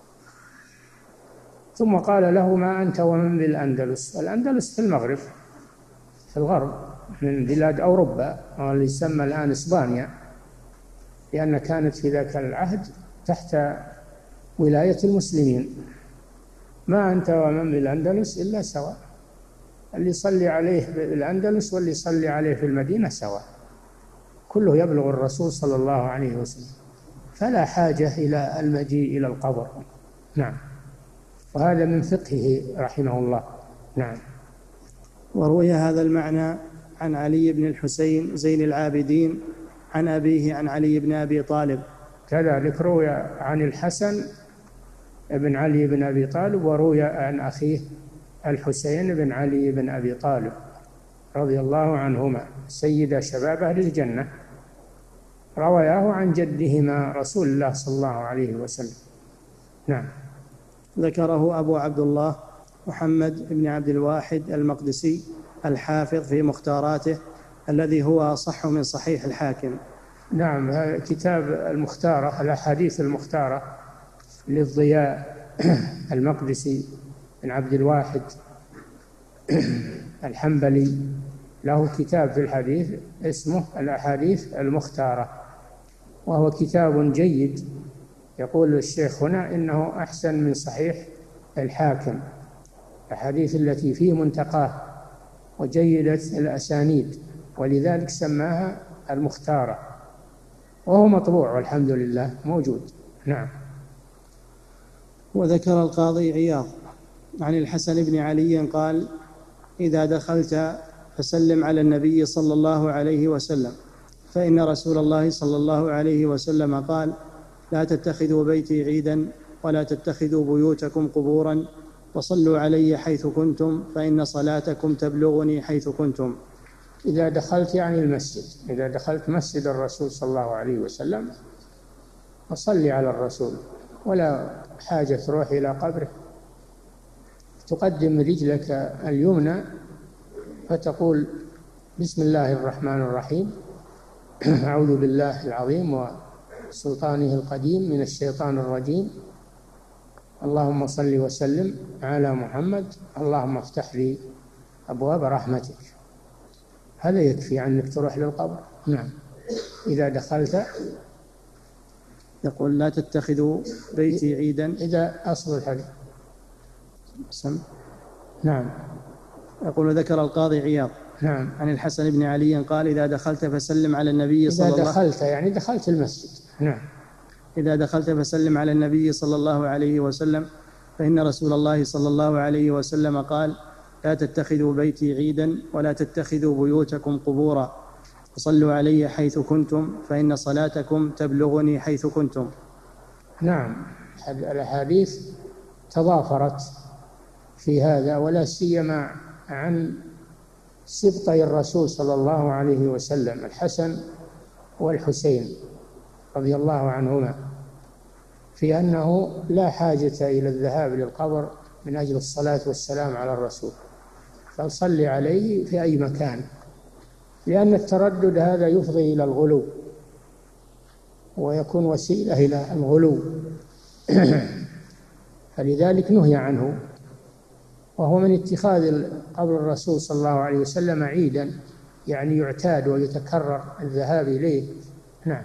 Speaker 3: ثم قال له ما أنت ومن بالأندلس. الأندلس في المغرب في الغرب من بلاد أوروبا، اللي يسمى الآن إسبانيا، لأن كانت في ذاك العهد تحت ولاية المسلمين. ما أنت ومن بالأندلس إلا سواء، اللي يصلي عليه بالأندلس واللي يصلي عليه في المدينة سواء، كله يبلغ الرسول صلى الله عليه وسلم، فلا حاجة إلى المجيء إلى القبر. نعم، وهذا من فقهه رحمه الله. نعم.
Speaker 2: وروي هذا المعنى عن علي بن الحسين زين العابدين عن أبيه عن علي بن أبي طالب.
Speaker 3: كذلك روي عن الحسن بن علي بن أبي طالب، وروي عن أخيه الحسين بن علي بن أبي طالب رضي الله عنهما سيد شباب أهل الجنة، روياه عن جدهما رسول الله صلى الله عليه وسلم. نعم.
Speaker 2: ذكره أبو عبد الله محمد بن عبد الواحد المقدسي الحافظ في مختاراته الذي هو أصح من صحيح الحاكم.
Speaker 3: نعم، هذا كتاب المختارة، الأحاديث المختارة للضياء المقدسي بن عبد الواحد الحنبلي، له كتاب في الحديث اسمه الأحاديث المختارة، وهو كتاب جيد. يقول الشيخ هنا إنه أحسن من صحيح الحاكم، الأحاديث التي فيه منتقاه وجيدة الأسانيد، ولذلك سماها المختارة، وهو مطبوع والحمد لله موجود. نعم.
Speaker 2: وذكر القاضي عياض عن الحسن بن علي قال إذا دخلت فسلم على النبي صلى الله عليه وسلم، فإن رسول الله صلى الله عليه وسلم قال لا تتخذوا بيتي عيدا ولا تتخذوا بيوتكم قبورا وصلوا علي حيث كنتم فإن صلاتكم تبلغني حيث كنتم.
Speaker 3: إذا دخلت يعني المسجد، إذا دخلت مسجد الرسول صلى الله عليه وسلم فصلي على الرسول، ولا حاجة تروح إلى قبره، تقدم رجلك اليمنى فتقول بسم الله الرحمن الرحيم، أعوذ بالله العظيم وسلطانه القديم من الشيطان الرجيم، اللهم صل وسلم على محمد، اللهم افتح لي أبواب رحمتك. هذا يكفي عنك تروح للقبر. نعم. إذا دخلت
Speaker 2: يقول لا تتخذوا بيتي عيدا.
Speaker 3: إذا أصل الحديث
Speaker 2: سم.
Speaker 3: نعم.
Speaker 2: يقول ذكر القاضي عياض
Speaker 3: نعم
Speaker 2: عن الحسن بن علي قال إذا دخلت فسلم على النبي صلى الله
Speaker 3: إذا دخلت يعني دخلت المسجد. نعم.
Speaker 2: إذا دخلت فسلم على النبي صلى الله عليه وسلم، فإن رسول الله صلى الله عليه وسلم قال لا تتخذوا بيتي عيدا ولا تتخذوا بيوتكم قبورا وصلوا علي حيث كنتم فإن صلاتكم تبلغني حيث كنتم.
Speaker 3: نعم، الأحاديث تضافرت في هذا، ولا سيما عن سبطي الرسول صلى الله عليه وسلم الحسن والحسين رضي الله عنهما، في أنه لا حاجة إلى الذهاب للقبر من أجل الصلاة والسلام على الرسول، فصلي عليه في أي مكان، لأن التردد هذا يفضي إلى الغلو ويكون وسيلة إلى الغلو فلذلك نهي عنه، وهو من اتخاذ قبر الرسول صلى الله عليه وسلم عيدا، يعني يعتاد ويتكرر الذهاب إليه. نعم.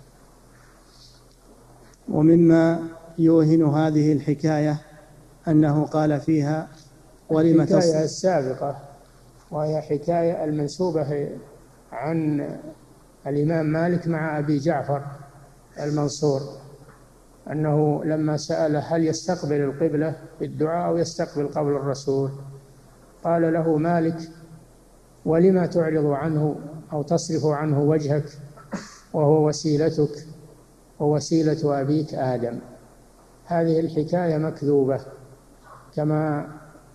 Speaker 2: ومما يوهن هذه الحكاية أنه قال فيها ولم
Speaker 3: الحكاية السابقة، وهي حكاية المنسوبة عن الإمام مالك مع أبي جعفر المنصور، أنه لما سأل هل يستقبل القبلة بالدعاء أو يستقبل قبر الرسول، قال له مالك ولما تعرض عنه أو تصرف عنه وجهك وهو وسيلتك ووسيلة أبيك آدم. هذه الحكاية مكذوبة كما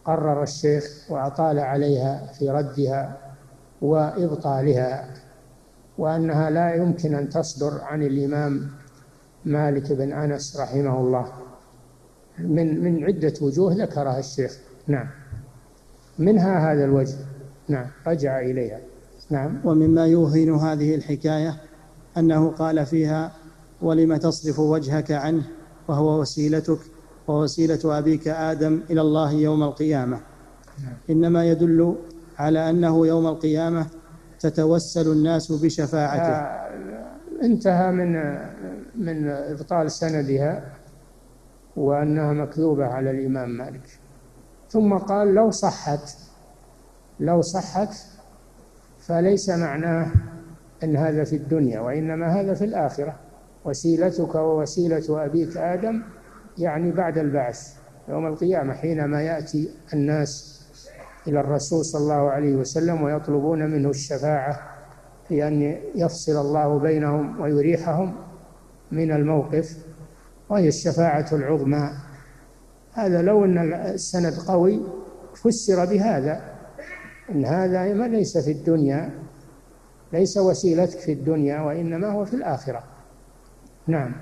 Speaker 3: قرر الشيخ وأطال عليها في ردها وإبطالها، وأنها لا يمكن أن تصدر عن الإمام مالك بن أنس رحمه الله من من عدة وجوه ذكرها الشيخ. نعم، منها هذا الوجه. نعم، رجع إليها. نعم.
Speaker 2: ومما يوهن هذه الحكاية أنه قال فيها: ولم تصرف وجهك عنه وهو وسيلتك ووسيلة أبيك آدم إلى الله يوم القيامة. نعم. إنما يدل على أنه يوم القيامة تتوسل الناس بشفاعته.
Speaker 3: آه انتهى من من إبطال سندها وأنها مكذوبة على الإمام مالك، ثم قال: لو صحت لو صحت فليس معناه أن هذا في الدنيا، وإنما هذا في الآخرة. وسيلتك ووسيلة أبيك آدم يعني بعد البعث يوم القيامة، حينما يأتي الناس إلى الرسول صلى الله عليه وسلم ويطلبون منه الشفاعة في أن يفصل الله بينهم ويريحهم من الموقف، وهي الشفاعة العظمى. هذا لو أن السند قوي فسر بهذا، إن هذا ما ليس في الدنيا، ليس وسيلتك في الدنيا، وإنما هو في الآخرة. نعم.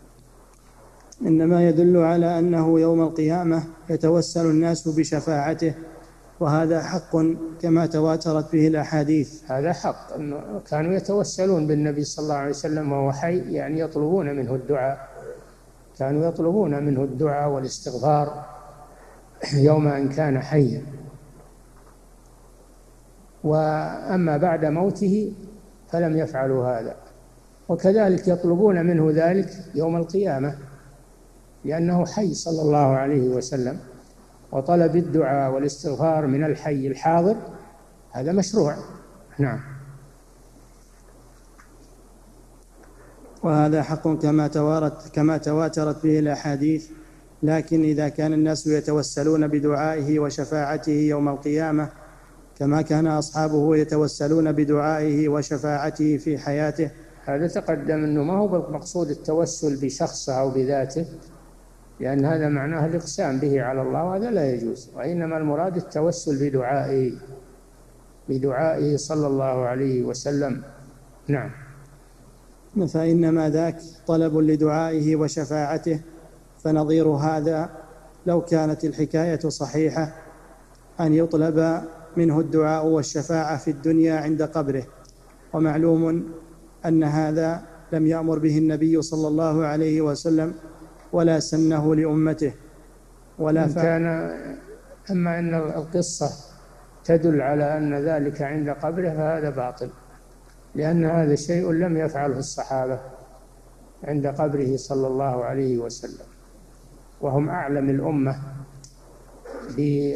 Speaker 2: إنما يدل على أنه يوم القيامة يتوسل الناس بشفاعته، وهذا حق كما تواترت به الأحاديث.
Speaker 3: هذا حق، أنه كانوا يتوسلون بالنبي صلى الله عليه وسلم وهو حي، يعني يطلبون منه الدعاء، كانوا يطلبون منه الدعاء والاستغفار يوم أن كان حيا. وأما بعد موته فلم يفعلوا هذا، وكذلك يطلبون منه ذلك يوم القيامة لأنه حي صلى الله عليه وسلم، وطلب الدعاء والاستغفار من الحي الحاضر هذا مشروع. نعم.
Speaker 2: وهذا حق كما توارت كما تواترت به الأحاديث. لكن إذا كان الناس يتوسلون بدعائه وشفاعته يوم القيامة كما كان أصحابه يتوسلون بدعائه وشفاعته في حياته،
Speaker 3: هذا تقدم أنه ما هو بالمقصود التوسل بشخصه أو بذاته، لأن هذا معناه الإقسام به على الله، وهذا لا يجوز، وإنما المراد التوسل بدعائه بدعائه صلى الله عليه وسلم. نعم.
Speaker 2: فإنما ذاك طلب لدعائه وشفاعته، فنظير هذا لو كانت الحكاية صحيحة أن يطلب منه الدعاء والشفاعة في الدنيا عند قبره، ومعلوم أن هذا لم يأمر به النبي صلى الله عليه وسلم ولا سنه لأمته ولا
Speaker 3: كان. أما أن القصة تدل على أن ذلك عند قبره فهذا باطل، لأن هذا شيء لم يفعله الصحابة عند قبره صلى الله عليه وسلم، وهم أعلم الأمة ب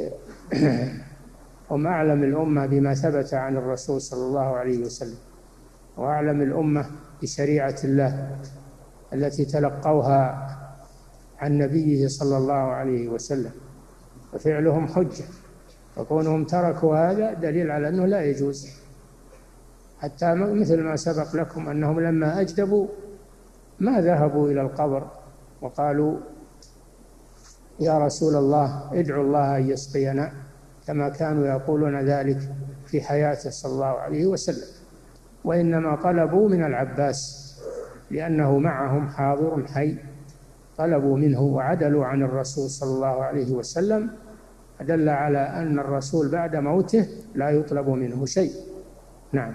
Speaker 3: هم أعلم الأمة بما ثبت عن الرسول صلى الله عليه وسلم، وأعلم الأمة بشريعة الله التي تلقوها عن نبيه صلى الله عليه وسلم، وفعلهم حجة، وكونهم تركوا هذا دليل على أنه لا يجوز. حتى مثل ما سبق لكم أنهم لما أجدبوا ما ذهبوا إلى القبر وقالوا: يا رسول الله ادعوا الله أن يسقينا، كما كانوا يقولون ذلك في حياته صلى الله عليه وسلم، وإنما طلبوا من العباس لأنه معهم حاضر حي، طلبوا منه وعدلوا عن الرسول صلى الله عليه وسلم، دل على أن الرسول بعد موته لا يطلب منه شيء. نعم.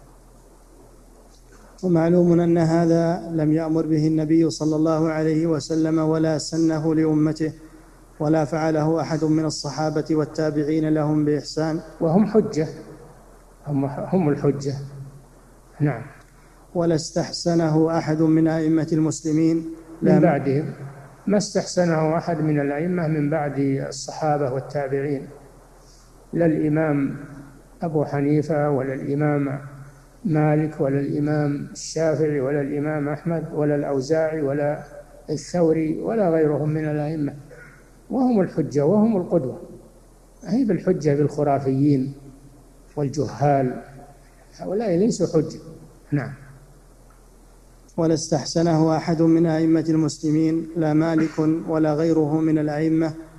Speaker 2: ومعلوم أن هذا لم يأمر به النبي صلى الله عليه وسلم ولا سنه لأمته ولا فعله أحد من الصحابة والتابعين لهم بإحسان،
Speaker 3: وهم حجة، هم, هم الحجة. نعم.
Speaker 2: ولا استحسنه أحد من أئمة المسلمين
Speaker 3: من بعدهم، ما استحسنه أحد من الأئمة من بعد الصحابة والتابعين، لا الإمام أبو حنيفة ولا الإمام مالك ولا الإمام الشافعي ولا الإمام أحمد ولا الأوزاعي ولا الثوري ولا غيرهم من الأئمة، وهم الحجة وهم القدوة. هي بالحجة بالخرافيين والجهال، هؤلاء ليسوا حجة. نعم.
Speaker 2: ولا استحسنه أحد من أئمة المسلمين، لا مالك ولا غيره من الأئمة،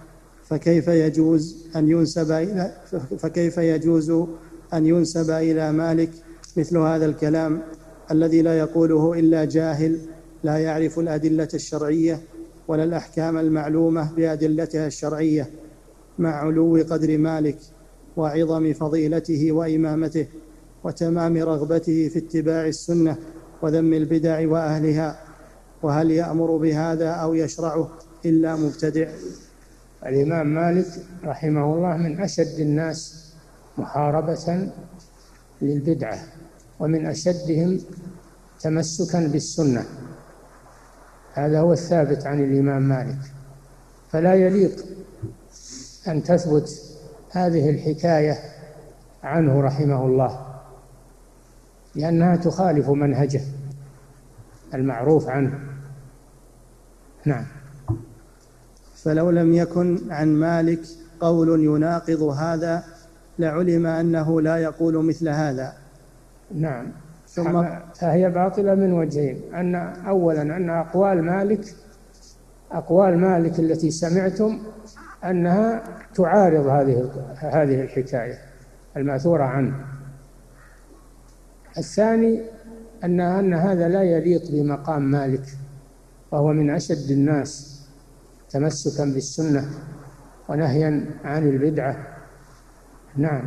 Speaker 2: فكيف يجوز أن ينسب إلى فكيف يجوز أن ينسب إلى مالك مثل هذا الكلام الذي لا يقوله إلا جاهل لا يعرف الأدلة الشرعية ولا الأحكام المعلومة بأدلتها الشرعية، مع علو قدر مالك وعظم فضيلته وإمامته وتمام رغبته في اتباع السنة وذم البدع وأهلها؟ وهل يأمر بهذا أو يشرعه إلا مبتدع؟
Speaker 3: الإمام مالك رحمه الله من أشد الناس محاربة للبدعة ومن أشدهم تمسكا بالسنة، هذا هو الثابت عن الإمام مالك. فلا يليق أن تثبت هذه الحكاية عنه رحمه الله، لأنها تخالف منهجه المعروف عنه. نعم.
Speaker 2: فلو لم يكن عن مالك قول يناقض هذا لعلم أنه لا يقول مثل هذا.
Speaker 3: نعم. ثم فهي باطلة من وجهين: أن أولا أن أقوال مالك أقوال مالك التي سمعتم أنها تعارض هذه هذه الحكاية المأثورة عنه. الثاني أن أن هذا لا يليق بمقام مالك، وهو من أشد الناس تمسكا بالسنة ونهيا عن البدعة. نعم.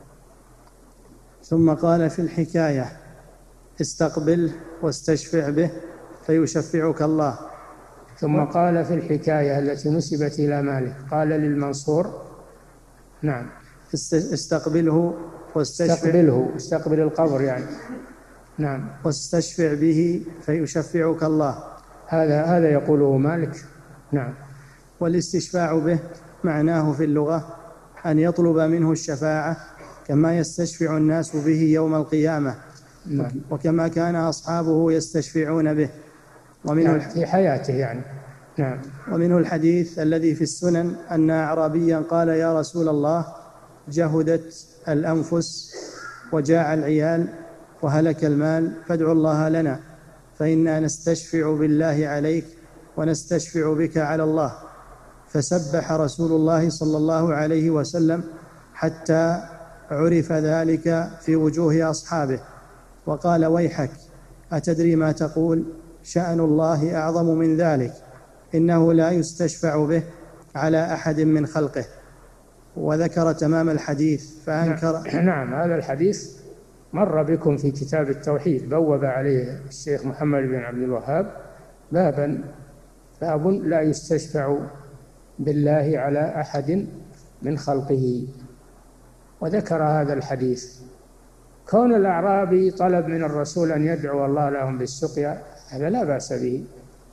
Speaker 2: ثم قال في الحكاية: استقبله واستشفع به فيشفعك الله.
Speaker 3: ثم قال في الحكاية التي نسبت إلى مالك قال للمنصور: نعم،
Speaker 2: استقبله واستشفع
Speaker 3: استقبله استقبل القبر يعني. نعم.
Speaker 2: واستشفع به فيشفعك الله،
Speaker 3: هذا هذا يقوله مالك. نعم.
Speaker 2: والاستشفاع به معناه في اللغة أن يطلب منه الشفاعة كما يستشفع الناس به يوم القيامة.
Speaker 3: نعم.
Speaker 2: وكما كان أصحابه يستشفعون به. ومنه
Speaker 3: نعم. في حياته يعني. نعم.
Speaker 2: ومنه الحديث الذي في السنن أن أعرابيا قال: يا رسول الله، جهدت الأنفس وجاع العيال وهلك المال، فادعوا الله لنا فإنا نستشفع بالله عليك ونستشفع بك على الله. فسبح رسول الله صلى الله عليه وسلم حتى عرف ذلك في وجوه أصحابه، وقال: ويحك، أتدري ما تقول؟ شأن الله أعظم من ذلك، إنه لا يستشفع به على أحد من خلقه. وذكر تمام الحديث فأنكر.
Speaker 3: نعم. هذا الحديث مر بكم في كتاب التوحيد، بوب عليه الشيخ محمد بن عبد الوهاب بابا باب لا يستشفع بالله على أحد من خلقه، وذكر هذا الحديث. كون الأعرابي طلب من الرسول أن يدعو الله لهم بالسقيا هذا لا بأس به،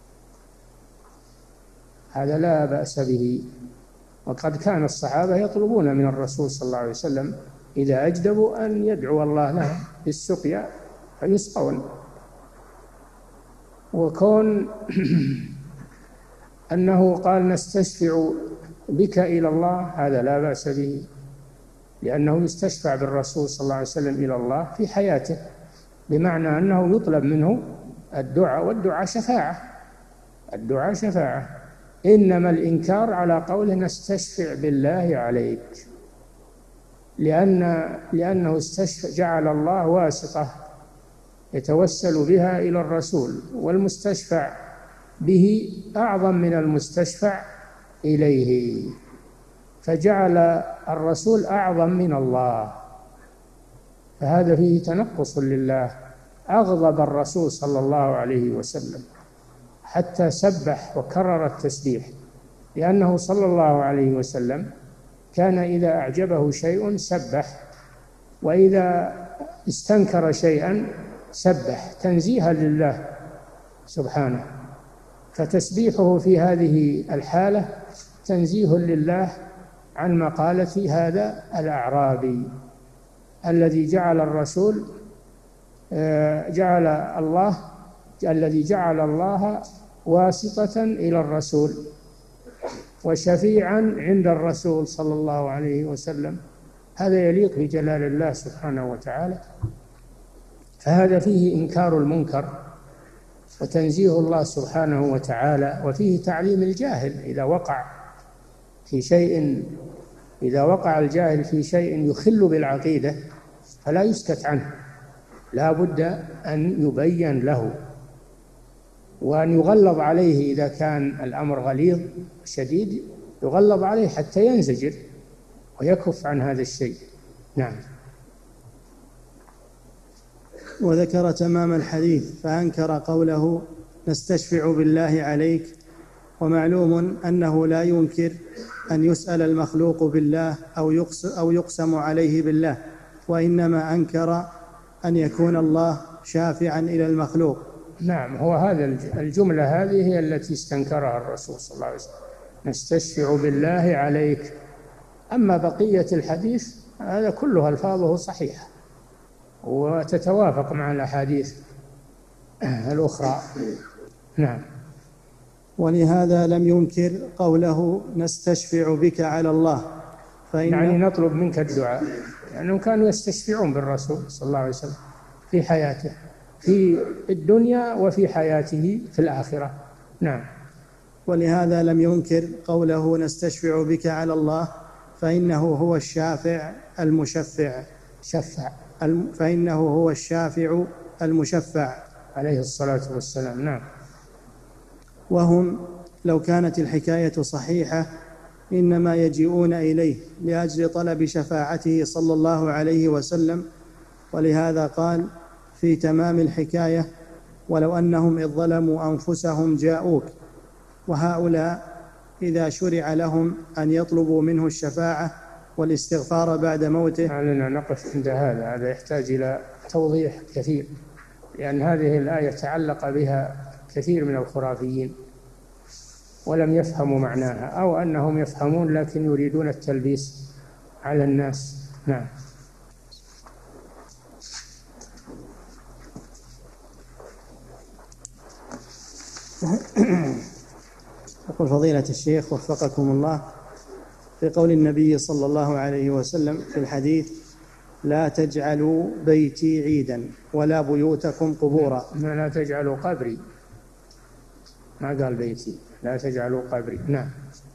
Speaker 3: هذا لا بأس به. وقد كان الصحابة يطلبون من الرسول صلى الله عليه وسلم إذا أجدبوا أن يدعو الله لهم بالسقيا فيسقون. وكون أنه قال: نستشفع بك إلى الله، هذا لا بأس به، لأنه يستشفع بالرسول صلى الله عليه وسلم إلى الله في حياته، بمعنى أنه يطلب منه الدعاء، والدعاء شفاعة، الدعاء شفاعة. إنما الإنكار على قوله نستشفع بالله عليك، لأن لأنه استشفع جعل الله واسطة يتوسل بها إلى الرسول، والمستشفع به أعظم من المستشفع إليه، فجعل الرسول أعظم من الله، فهذا فيه تنقص لله. أغضب الرسول صلى الله عليه وسلم حتى سبح وكرر التسبيح، لأنه صلى الله عليه وسلم كان إذا أعجبه شيء سبح، وإذا استنكر شيئا سبح تنزيها لله سبحانه. فتسبيحه في هذه الحالة تنزيه لله عن مقالة هذا الأعرابي الذي جعل الرسول جعل الله الذي جعل الله واسطة إلى الرسول وشفيعا عند الرسول صلى الله عليه وسلم. هذا يليق بجلال الله سبحانه وتعالى، فهذا فيه إنكار المنكر وتنزيه الله سبحانه وتعالى، وفيه تعليم الجاهل إذا وقع في شيء، إذا وقع الجاهل في شيء يخل بالعقيدة فلا يسكت عنه، لا بد أن يبين له وأن يغلظ عليه. إذا كان الأمر غليظ شديد يغلظ عليه حتى ينزجر ويكف عن هذا الشيء. نعم.
Speaker 2: وذكر تمام الحديث فأنكر قوله نستشفع بالله عليك. ومعلوم أنه لا ينكر أن يسأل المخلوق بالله أو يقسم عليه بالله، وإنما أنكر أن يكون الله شافعا إلى المخلوق.
Speaker 3: نعم، هو هذا الجملة هذه هي التي استنكرها الرسول صلى الله عليه وسلم، نستشفع بالله عليك. أما بقية الحديث هذا كله ألفاظه صحيحة وتتوافق مع الأحاديث الأخرى. نعم.
Speaker 2: ولهذا لم ينكر قوله نستشفع بك على الله،
Speaker 3: فإن يعني نطلب منك الدعاء، لأنهم يعني كانوا يستشفعون بالرسول صلى الله عليه وسلم في حياته في الدنيا وفي حياته في الآخرة. نعم.
Speaker 2: ولهذا لم ينكر قوله نستشفع بك على الله، فإنه هو الشافع المشفع
Speaker 3: شفع
Speaker 2: فإنه هو الشافع المشفع
Speaker 3: عليه الصلاة والسلام. نعم.
Speaker 2: وهم لو كانت الحكاية صحيحة إنما يجيئون إليه لأجل طلب شفاعته صلى الله عليه وسلم، ولهذا قال في تمام الحكاية ولو أنهم إذ ظلموا أنفسهم جاءوك. وهؤلاء إذا شرع لهم أن يطلبوا منه الشفاعة والاستغفار بعد موته.
Speaker 3: علينا نقف عند هذا، هذا يحتاج إلى توضيح كثير، لأن هذه الآية تعلق بها كثير من الخرافيين ولم يفهموا معناها، أو أنهم يفهمون لكن يريدون التلبيس على الناس. نعم.
Speaker 2: يقول فضيلة الشيخ وفقكم الله، في قول النبي صلى الله عليه وسلم في الحديث لا تجعلوا بيتي عيدا ولا بيوتكم قبورا.
Speaker 3: لا تجعلوا قبري، ما قال بيتي، لا تجعلوا قبري. نعم.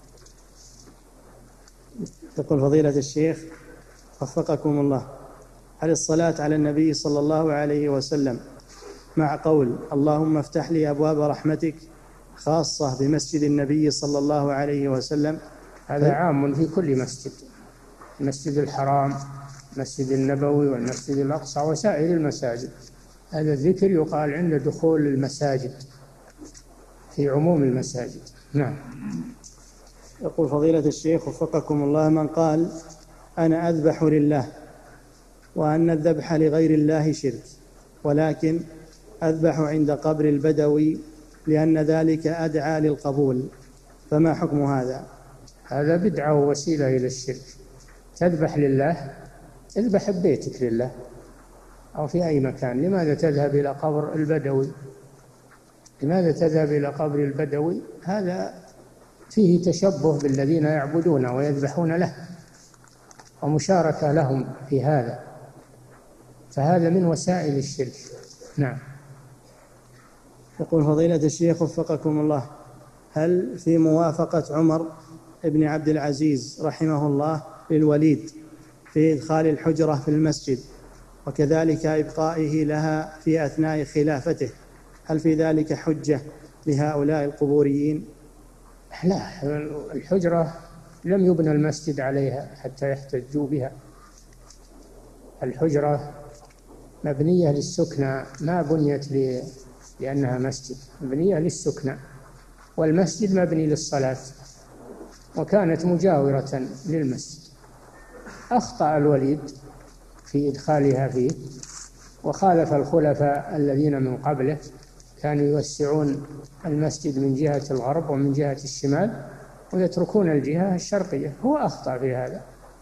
Speaker 2: يقول فضيلة الشيخ وفقكم الله، هل الصلاة على النبي صلى الله عليه وسلم مع قول اللهم افتح لي أبواب رحمتك خاصة بمسجد النبي صلى الله عليه وسلم؟
Speaker 3: هذا عام في كل مسجد، المسجد الحرام، المسجد النبوي والمسجد الأقصى وسائر المساجد. هذا الذكر يقال عند دخول المساجد في عموم المساجد. نعم.
Speaker 2: يقول فضيلة الشيخ وفقكم الله، من قال أنا أذبح لله وأن الذبح لغير الله شرك، ولكن أذبح عند قبر البدوي لأن ذلك أدعى للقبول، فما حكم هذا؟
Speaker 3: هذا بدعة ووسيلة إلى الشرك. تذبح لله، اذبح ببيتك لله أو في أي مكان. لماذا تذهب إلى قبر البدوي؟ لماذا تذهب إلى قبر البدوي؟ هذا فيه تشبه بالذين يعبدون ويذبحون له ومشاركة لهم في هذا، فهذا من وسائل الشرك. نعم.
Speaker 2: يقول فضيلة الشيخ وفقكم الله، هل في موافقة عمر ابن عبد العزيز رحمه الله للوليد في إدخال الحجرة في المسجد وكذلك إبقائه لها في أثناء خلافته، هل في ذلك حجة لهؤلاء القبوريين؟
Speaker 3: لا، الحجرة لم يبنى المسجد عليها حتى يحتجوا بها. الحجرة مبنية للسكنى، ما بنيت لأنها مسجد، مبنية للسكنى، والمسجد مبني للصلاة، وكانت مجاورة للمسجد. أخطأ الوليد في إدخالها فيه وخالف الخلفاء الذين من قبله، كانوا يوسعون المسجد من جهة الغرب ومن جهة الشمال ويتركون الجهة الشرقية. هو أخطأ في هذا،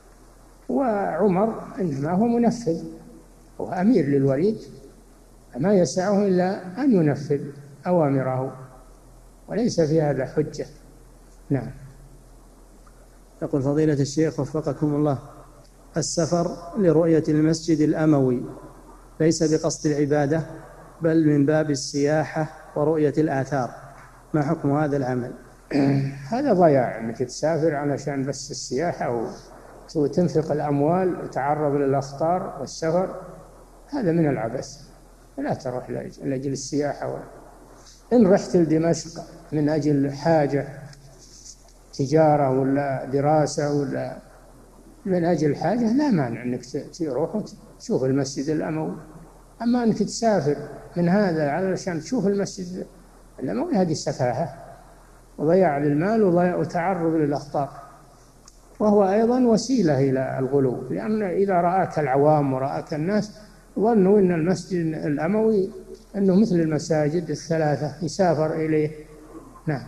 Speaker 3: وعمر إنما هو منفذ، هو أمير للوليد، ما يسعه إلا أن ينفذ أوامره، وليس في هذا حجة. نعم.
Speaker 2: يقول فضيلة الشيخ وفقكم الله، السفر لرؤية المسجد الأموي ليس بقصد العبادة بل من باب السياحة ورؤية الآثار، ما حكم هذا العمل؟
Speaker 3: هذا ضياع أنك تسافر علشان بس السياحة وتنفق الأموال وتعرض للأخطار والسفر، هذا من العبث. لا تروح لأجل السياحة. إن رحت لدمشق من أجل حاجة تجارة ولا دراسة ولا من أجل حاجة لا مانع أنك تروح وتشوف المسجد الأموي. أما أنك تسافر من هذا علشان تشوف المسجد الأموي هذه سفاهة وضياع للمال وتعرض للأخطار، وهو أيضا وسيلة إلى الغلو، لأن إذا رآك العوام ورآك الناس ظنوا أن المسجد الأموي أنه مثل المساجد الثلاثة يسافر إليه. نعم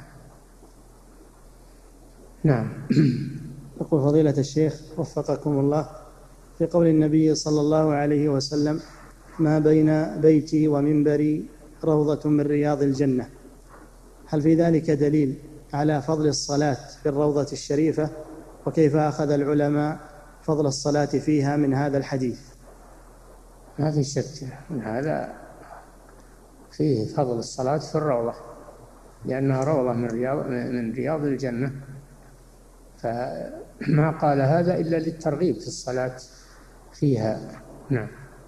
Speaker 3: نعم.
Speaker 2: يقول فضيلة الشيخ وفقكم الله، في قول النبي صلى الله عليه وسلم: ما بين بيتي ومنبري روضة من رياض الجنة، هل في ذلك دليل على فضل الصلاة في الروضة الشريفة؟ وكيف أخذ العلماء فضل الصلاة فيها من هذا الحديث؟
Speaker 3: ما في شك من هذا، فيه فضل الصلاة في الروضة لأنها روضة من رياض من رياض الجنة، فما قال هذا إلا للترغيب في الصلاة فيها. نعم.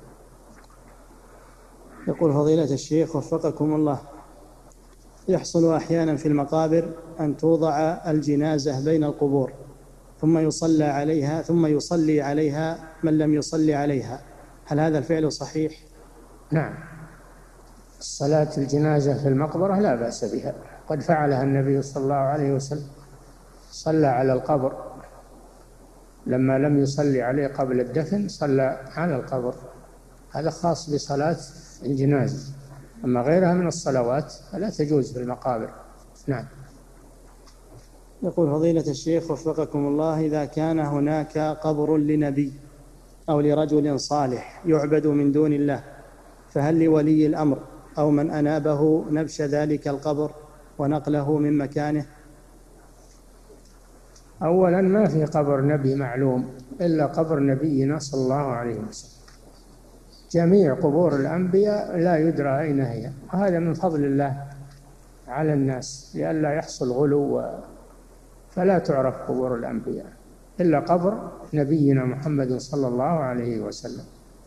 Speaker 2: يقول فضيلة الشيخ وفقكم الله، يحصل أحيانا في المقابر أن توضع الجنازة بين القبور ثم يصلى عليها ثم يصلي عليها من لم يصلي عليها، هل هذا الفعل صحيح؟
Speaker 3: نعم، الصلاة الجنازة في المقبرة لا بأس بها، قد فعلها النبي صلى الله عليه وسلم، صلى على القبر لما لم يصلي عليه قبل الدفن، صلى على القبر، هذا خاص بصلاة الجنازة، أما غيرها من الصلوات فلا تجوز في المقابر. نعم.
Speaker 2: يقول فضيلة الشيخ وفقكم الله، إذا كان هناك قبر لنبي أو لرجل صالح يعبد من دون الله، فهل لولي الأمر أو من أنابه نبش ذلك القبر ونقله من مكانه؟
Speaker 3: أولا ما في قبر نبي معلوم إلا قبر نبينا صلى الله عليه وسلم، جميع قبور الأنبياء لا يدرى أين هي، وهذا من فضل الله على الناس لئلا يحصل غلو، فلا تعرف قبور الأنبياء إلا قبر نبينا محمد صلى الله عليه وسلم.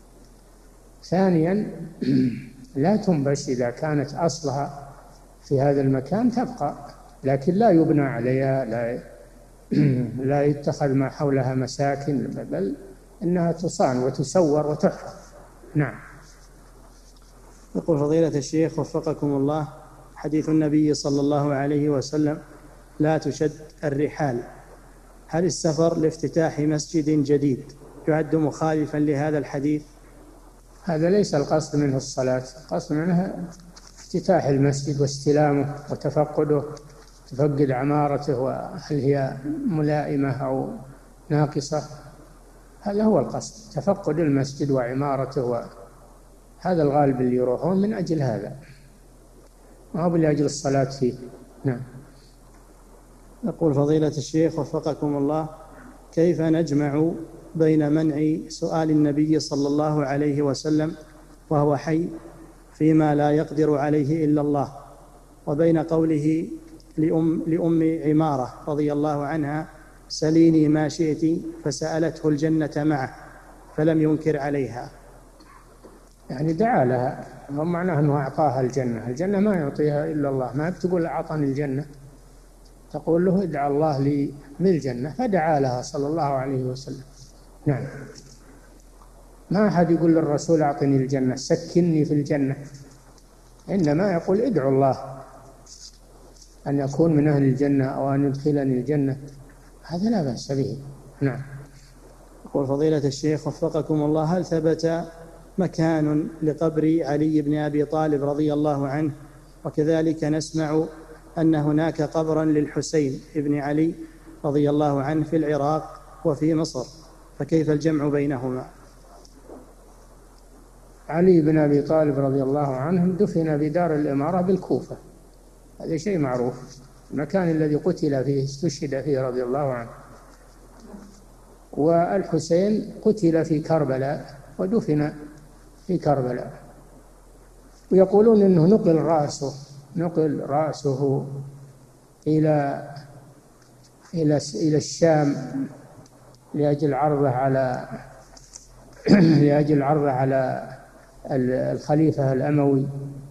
Speaker 3: ثانيا لا تنبش إذا كانت أصلها في هذا المكان تبقى، لكن لا يبنى عليها، لا لا يتخذ ما حولها مساكن، بل إنها تصان وتسور وتحفظ. نعم.
Speaker 2: يقول فضيلة الشيخ وفقكم الله، حديث النبي صلى الله عليه وسلم: لا تشد الرحال، هل السفر لافتتاح مسجد جديد يعد مخالفا لهذا الحديث؟
Speaker 3: هذا ليس القصد منه الصلاة، القصد منها افتتاح المسجد واستلامه وتفقده، تفقد عمارته وهل هي ملائمة أو ناقصة، هذا هو القصد، تفقد المسجد وعمارته، وهذا الغالب اللي يروحون من أجل هذا، ما هو لأجل الصلاة فيه. نعم.
Speaker 2: يقول فضيلة الشيخ وفقكم الله، كيف نجمع بين منع سؤال النبي صلى الله عليه وسلم وهو حي فيما لا يقدر عليه إلا الله، وبين قوله لأم, لأم عمارة رضي الله عنها: سليني ما شئت، فسألته الجنة معه فلم ينكر عليها؟
Speaker 3: يعني دعا لها، هم معناه أنه أعطاها الجنة، الجنة ما يعطيها إلا الله، ما بتقول أعطاني الجنة، تقول له ادعى الله لي بالجنة، فدعا لها صلى الله عليه وسلم. نعم. ما أحد يقول للرسول أعطني الجنة، سكنني في الجنة، إنما يقول ادعو الله أن يكون من أهل الجنة أو أن يدخلني الجنة، هذا لا بأس به. نعم.
Speaker 2: يقول فضيلة الشيخ وفقكم الله، هل ثبت مكان لقبر علي بن أبي طالب رضي الله عنه، وكذلك نسمع أن هناك قبرا للحسين بن علي رضي الله عنه في العراق وفي مصر، فكيف الجمع بينهما؟
Speaker 3: علي بن أبي طالب رضي الله عنه دفن بدار الإمارة بالكوفة، هذا شيء معروف، المكان الذي قتل فيه استشهد فيه رضي الله عنه. والحسين قتل في كربلاء ودفن في كربلاء، ويقولون أنه نقل رأسه نقل رأسه إلى إلى إلى الشام لأجل عرضه على لأجل عرضه على الخليفة الأموي،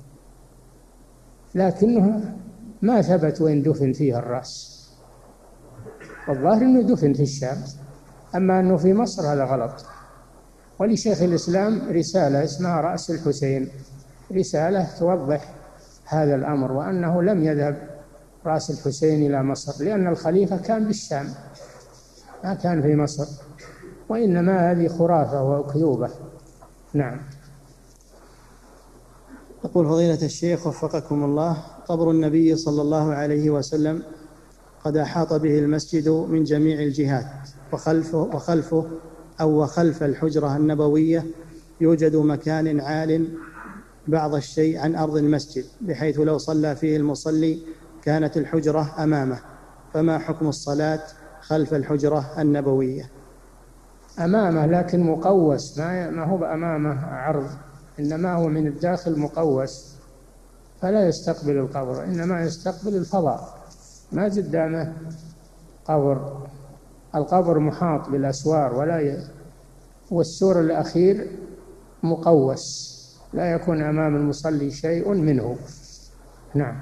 Speaker 3: لكنه ما ثبت وين دفن فيها الرأس، والظاهر أنه دفن في الشام، أما أنه في مصر هذا غلط. ولشيخ الإسلام رسالة اسمها رأس الحسين، رسالة توضح هذا الأمر، وأنه لم يذهب رأس الحسين إلى مصر، لأن الخليفة كان بالشام ما كان في مصر، وإنما هذه خرافة وأكذوبة. نعم.
Speaker 2: يقول فضيلة الشيخ وفقكم الله: قبر النبي صلى الله عليه وسلم قد أحاط به المسجد من جميع الجهات، وخلفه, وخلفه أو وخلف الحجرة النبوية يوجد مكان عال بعض الشيء عن أرض المسجد، بحيث لو صلى فيه المصلي كانت الحجرة أمامه، فما حكم الصلاة خلف الحجرة النبوية؟
Speaker 3: أمامه لكن مقوس، ما هو أمامه عرض، إنما هو من الداخل مقوس، فلا يستقبل القبر، إنما يستقبل الفضاء، ما قدامه قبر. القبر محاط بالأسوار، ولا ي... والسور الأخير مقوس، لا يكون أمام المصلي شيء منه. نعم.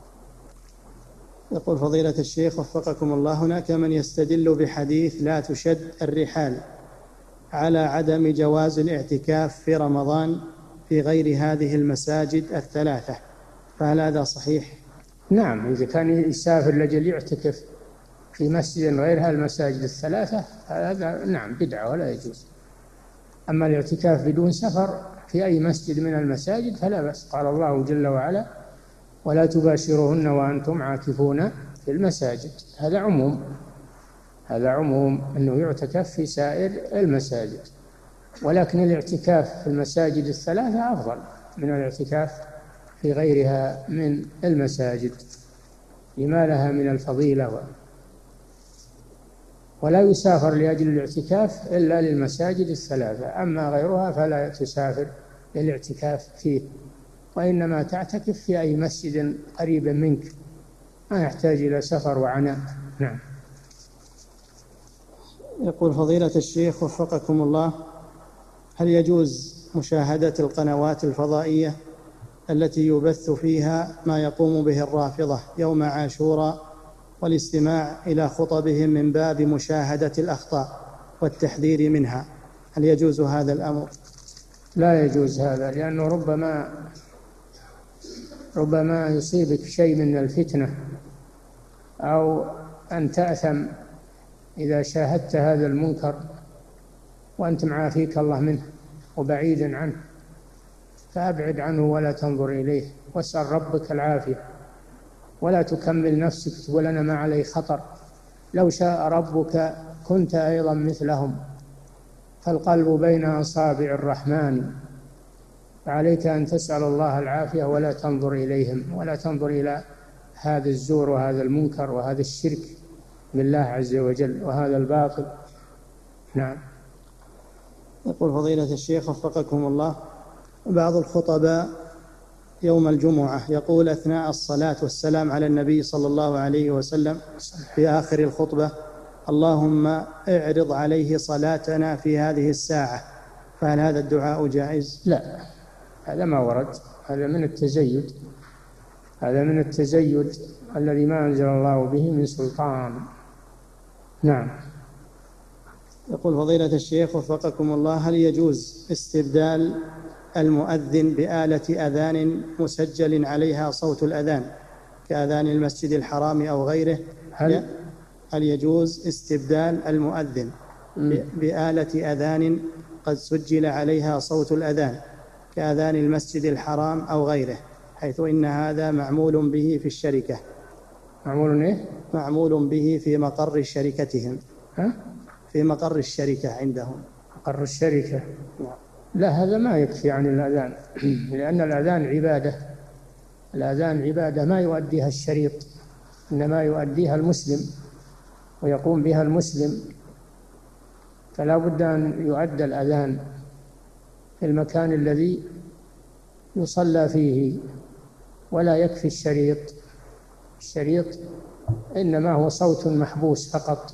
Speaker 2: يقول فضيلة الشيخ وفقكم الله: هناك من يستدل بحديث لا تشد الرحال على عدم جواز الاعتكاف في رمضان في غير هذه المساجد الثلاثة، فهل هذا صحيح؟
Speaker 3: نعم، إذا كان يسافر لأجل يعتكف في مسجد غير هالمساجد الثلاثة هذا نعم بدعة ولا يجوز. أما الاعتكاف بدون سفر في أي مسجد من المساجد فلا بأس. قال الله جل وعلا: ولا تباشروهن وأنتم عاكفون في المساجد. هذا عموم، هذا عموم أنه يعتكف في سائر المساجد، ولكن الاعتكاف في المساجد الثلاثة أفضل من الاعتكاف في غيرها من المساجد لما لها من الفضيلة. ولا يسافر لأجل الاعتكاف إلا للمساجد الثلاثة، أما غيرها فلا تسافر للاعتكاف فيه، وإنما تعتكف في أي مسجد قريب منك، ما يحتاج إلى سفر وعناء. نعم.
Speaker 2: يقول فضيلة الشيخ وفقكم الله: هل يجوز مشاهدة القنوات الفضائية التي يبث فيها ما يقوم به الرافضة يوم عاشوراء والاستماع إلى خطبهم من باب مشاهدة الأخطاء والتحذير منها؟ هل يجوز هذا الأمر؟
Speaker 3: لا يجوز هذا، لأنه ربما ربما يصيبك شيء من الفتنة، أو أن تأثم إذا شاهدت هذا المنكر وأنت معافيك الله منه وبعيد عنه، فأبعد عنه ولا تنظر إليه، واسأل ربك العافية، ولا تكمل نفسك تقول أنا ما علي خطر، لو شاء ربك كنت أيضا مثلهم، فالقلب بين أصابع الرحمن، فعليك أن تسأل الله العافية ولا تنظر إليهم، ولا تنظر إلى هذا الزور وهذا المنكر وهذا الشرك بالله عز وجل وهذا الباطل. نعم.
Speaker 2: يقول فضيلة الشيخ وفقكم الله: بعض الخطباء يوم الجمعة يقول أثناء الصلاة والسلام على النبي صلى الله عليه وسلم في آخر الخطبة: اللهم اعرض عليه صلاتنا في هذه الساعة، فهل هذا الدعاء جائز؟
Speaker 3: لا، هذا ما ورد، هذا من التزيد، هذا من التزيد الذي ما أنزل الله به من سلطان. نعم.
Speaker 2: يقول فضيلة الشيخ وفقكم الله: هل يجوز استبدال المؤذن بآلة أذان مسجل عليها صوت الأذان كأذان المسجد الحرام أو غيره؟
Speaker 3: هل,
Speaker 2: هل يجوز استبدال المؤذن بآلة أذان قد سجل عليها صوت الأذان كأذان المسجد الحرام أو غيره، حيث إن هذا معمول به في الشركة؟
Speaker 3: معمول إيه؟
Speaker 2: معمول به في مقر شركتهم.
Speaker 3: ها؟
Speaker 2: في مقر الشركة عندهم.
Speaker 3: مقر الشركة؟ لا، هذا ما يكفي عن الأذان، لأن الأذان عبادة، الأذان عبادة ما يؤديها الشريط، إنما يؤديها المسلم ويقوم بها المسلم، فلا بد أن يؤدى الأذان في المكان الذي يصلى فيه، ولا يكفي الشريط. الشريط إنما هو صوت محبوس فقط،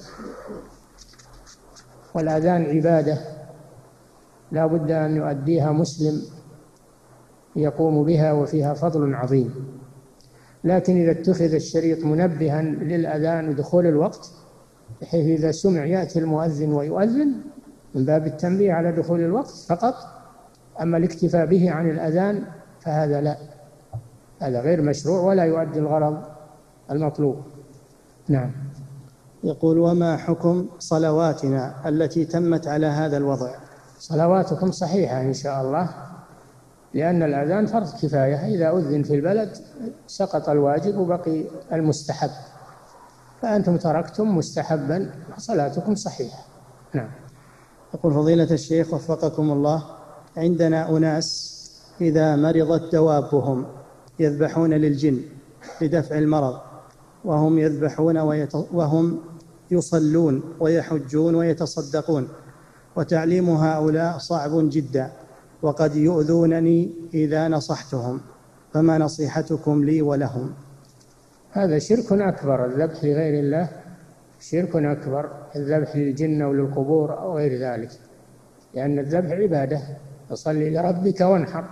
Speaker 3: والأذان عبادة لا بد أن يؤديها مسلم يقوم بها وفيها فضل عظيم. لكن إذا اتخذ الشريط منبها للأذان ودخول الوقت بحيث إذا سمع يأتي المؤذن ويؤذن من باب التنبيه على دخول الوقت فقط، أما الاكتفاء به عن الأذان فهذا لا، هذا غير مشروع ولا يؤدي الغرض المطلوب. نعم.
Speaker 2: يقول: وما حكم صلواتنا التي تمت على هذا الوضع؟
Speaker 3: صلواتكم صحيحة إن شاء الله، لأن الأذان فرض كفاية، إذا أذن في البلد سقط الواجب وبقي المستحب، فأنتم تركتم مستحبا، صلاتكم صحيحة. نعم.
Speaker 2: يقول: فضيلة الشيخ وفقكم الله، عندنا أناس إذا مرضت دوابهم يذبحون للجن لدفع المرض، وهم يذبحون ويت... وهم يصلون ويحجون ويتصدقون، وتعليم هؤلاء صعب جدا، وقد يؤذونني إذا نصحتهم، فما نصيحتكم لي ولهم؟
Speaker 3: هذا شرك أكبر، الذبح لغير الله شرك أكبر، الذبح للجن وللقبور أو غير ذلك، لأن الذبح عبادة، فصل لربك وانحر.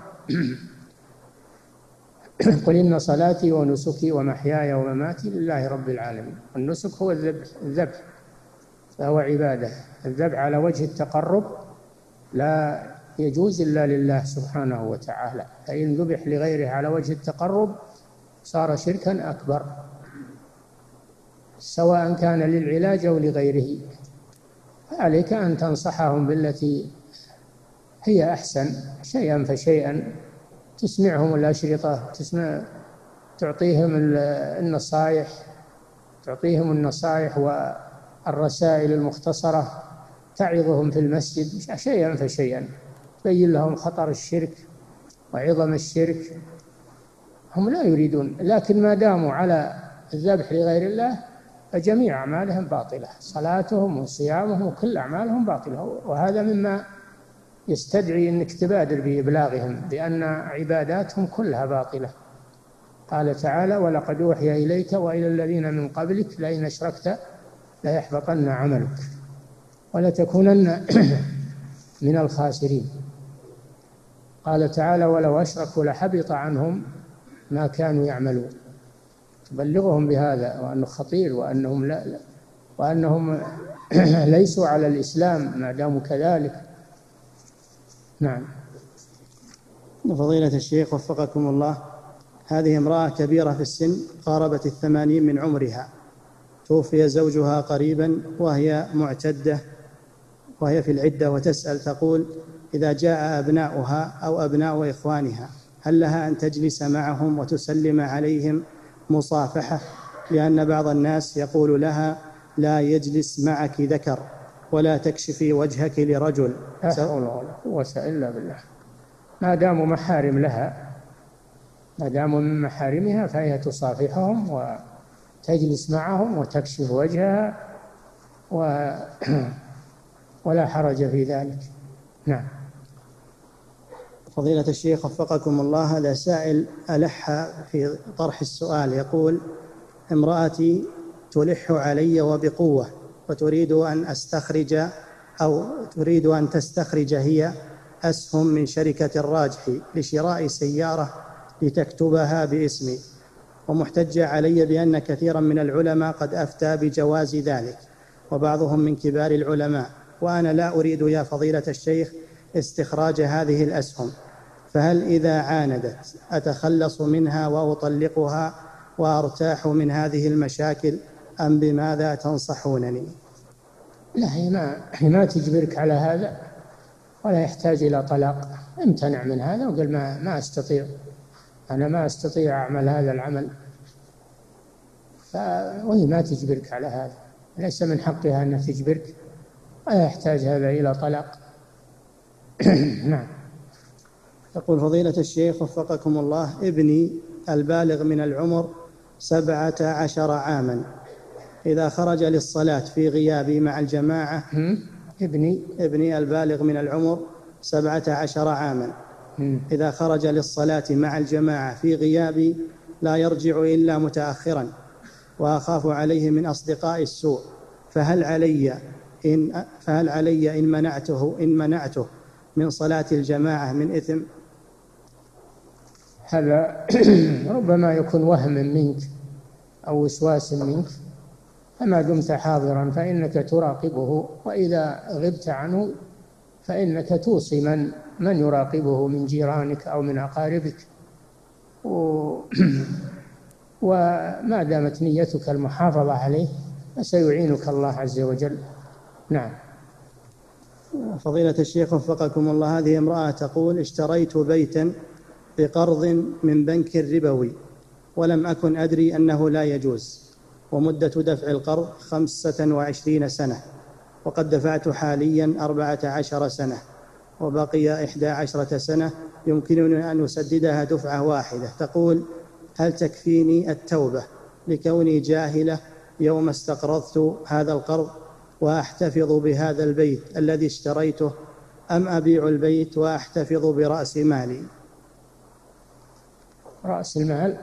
Speaker 3: قل إن صلاتي ونسكي ومحياي ومماتي لله رب العالمين. النسك هو الذبح، الذبح فهو عبادة، الذبح على وجه التقرب لا يجوز إلا لله سبحانه وتعالى، فإن ذبح لغيره على وجه التقرب صار شركا أكبر، سواء كان للعلاج أو لغيره. عليك أن تنصحهم بالتي هي أحسن شيئا فشيئا، تسمعهم الأشرطة، تسمع تعطيهم النصائح تعطيهم النصائح والرسائل المختصرة، تعظهم في المسجد شيئا فشيئا، تبين لهم خطر الشرك وعظم الشرك. هم لا يريدون، لكن ما داموا على الذبح لغير الله فجميع أعمالهم باطلة، صلاتهم وصيامهم وكل أعمالهم باطلة، وهذا مما يستدعي أنك تبادر بإبلاغهم بأن عباداتهم كلها باطلة. قال تعالى: ولقد أوحي إليك وإلى الذين من قبلك لئن أشركت ليحبطن عملك ولتكونن من الخاسرين. قال تعالى: ولو أشركوا لحبط عنهم ما كانوا يعملون. تبلغهم بهذا وأنه خطير، وأنهم لا لا وأنهم ليسوا على الإسلام ما داموا كذلك. نعم.
Speaker 2: فضيلة الشيخ وفقكم الله، هذه امرأة كبيرة في السن قاربت الثمانين من عمرها، توفي زوجها قريبا وهي معتدة وهي في العدة، وتسأل تقول: إذا جاء أبناؤها أو أبناء إخوانها هل لها أن تجلس معهم وتسلم عليهم مصافحة؟ لأن بعض الناس يقول لها: لا يجلس معك ذكر ولا تكشفي وجهك لرجل.
Speaker 3: لا حول ولا قوة إلا بالله. ما داموا محارم لها، ما داموا من محارمها، فهي تصافحهم وتجلس معهم وتكشف وجهها و... ولا حرج في ذلك. نعم.
Speaker 2: فضيلة الشيخ وفقكم الله، هذا سائل ألح في طرح السؤال، يقول: امرأتي تلح علي وبقوة، وتريد أن أستخرج أو تريد أن تستخرج هي أسهم من شركة الراجحي لشراء سيارة لتكتبها باسمي، ومحتجة علي بأن كثيرا من العلماء قد أفتى بجواز ذلك، وبعضهم من كبار العلماء، وأنا لا أريد يا فضيلة الشيخ استخراج هذه الأسهم، فهل إذا عاندت أتخلص منها وأطلقها وأرتاح من هذه المشاكل، أم بماذا تنصحونني؟
Speaker 3: لا، هي ما, هي ما تجبرك على هذا ولا يحتاج إلى طلاق. امتنع من هذا وقال ما, ما أستطيع، أنا ما أستطيع أعمل هذا العمل، وهي ما تجبرك على هذا، ليس من حقها أن تجبرك، ولا يحتاج هذا إلى طلاق. نعم.
Speaker 2: يقول: فضيلة الشيخ وفقكم الله، ابني البالغ من العمر سبعة عشر عاما إذا خرج للصلاة في غيابي مع الجماعة
Speaker 3: ابني
Speaker 2: ابني البالغ من العمر سبعة عشر عاما إذا خرج للصلاة مع الجماعة في غيابي لا يرجع إلا متأخرا، وأخاف عليه من أصدقاء السوء، فهل علي إن فهل علي إن منعته إن منعته من صلاة الجماعة من إثم؟
Speaker 3: هذا ربما يكون وهم منك أو وسواس منك، فما دمت حاضرا فإنك تراقبه، وإذا غبت عنه فإنك توصي من من يراقبه من جيرانك أو من أقاربك، و وما دامت نيتك المحافظة عليه فسيعينك الله عز وجل. نعم.
Speaker 2: فضيلة الشيخ وفقكم الله، هذه امرأة تقول: اشتريت بيتا بقرض من بنك ربوي ولم أكن أدري أنه لا يجوز، ومدة دفع القرض خمسة وعشرين سنة، وقد دفعت حاليا أربعة عشر سنة، وبقي إحدى عشرة سنة يمكنني أن أسددها دفعة واحدة. تقول: هل تكفيني التوبة لكوني جاهلة يوم استقرضت هذا القرض وأحتفظ بهذا البيت الذي اشتريته، أم أبيع البيت وأحتفظ برأس مالي؟
Speaker 3: رأس المال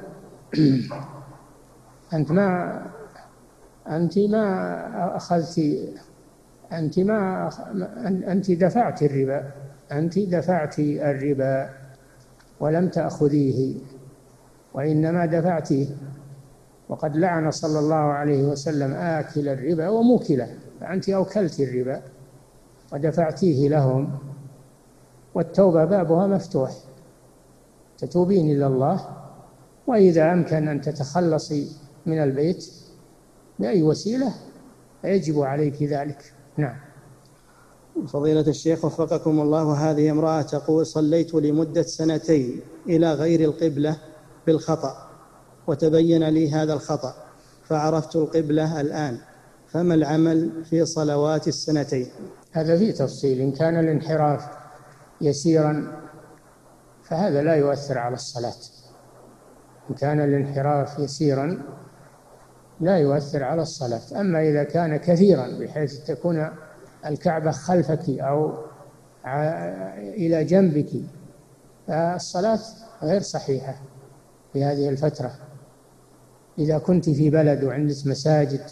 Speaker 3: أنت ما أنت ما أخذت أنت ما أنت دفعت الربا أنت دفعت الربا ولم تأخذيه، وإنما دفعتيه، وقد لعن صلى الله عليه وسلم آكل الربا وموكله، فأنت أوكلت الربا ودفعتيه لهم، والتوبة بابها مفتوح، تتوبين إلى الله، وإذا أمكن أن تتخلصي من البيت بأي وسيلة فيجب عليك ذلك. نعم.
Speaker 2: فضيلة الشيخ وفقكم الله، هذه امرأة تقول: صليت لمدة سنتين إلى غير القبلة بالخطأ، وتبين لي هذا الخطأ فعرفت القبلة الآن، فما العمل في صلوات السنتين؟
Speaker 3: هذا فيه تفصيل. إن كان الانحراف يسيرا فهذا لا يؤثر على الصلاة، إن كان الانحراف يسيرا لا يؤثر على الصلاة. أما إذا كان كثيرا بحيث تكون الكعبة خلفك أو إلى جنبك فالصلاة غير صحيحة في هذه الفترة. إذا كنت في بلد وعندك مساجد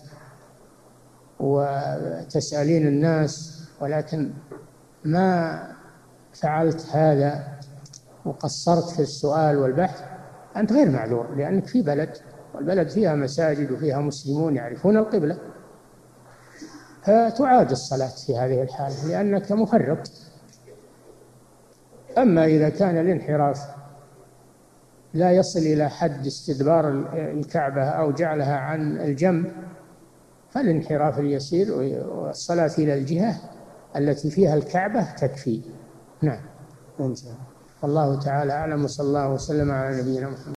Speaker 3: وتسألين الناس ولكن ما فعلت هذا وقصرت في السؤال والبحث، أنت غير معذور، لأنك في بلد، والبلد فيها مساجد وفيها مسلمون يعرفون القبلة، فتعاد الصلاة في هذه الحالة لأنك مفرط. أما إذا كان الانحراف لا يصل إلى حد استدبار الكعبة أو جعلها عن الجنب، فالانحراف اليسير والصلاة إلى الجهة التي فيها الكعبة تكفي. نعم. والله تعالى أعلم، وصلى الله وسلم على نبينا محمد.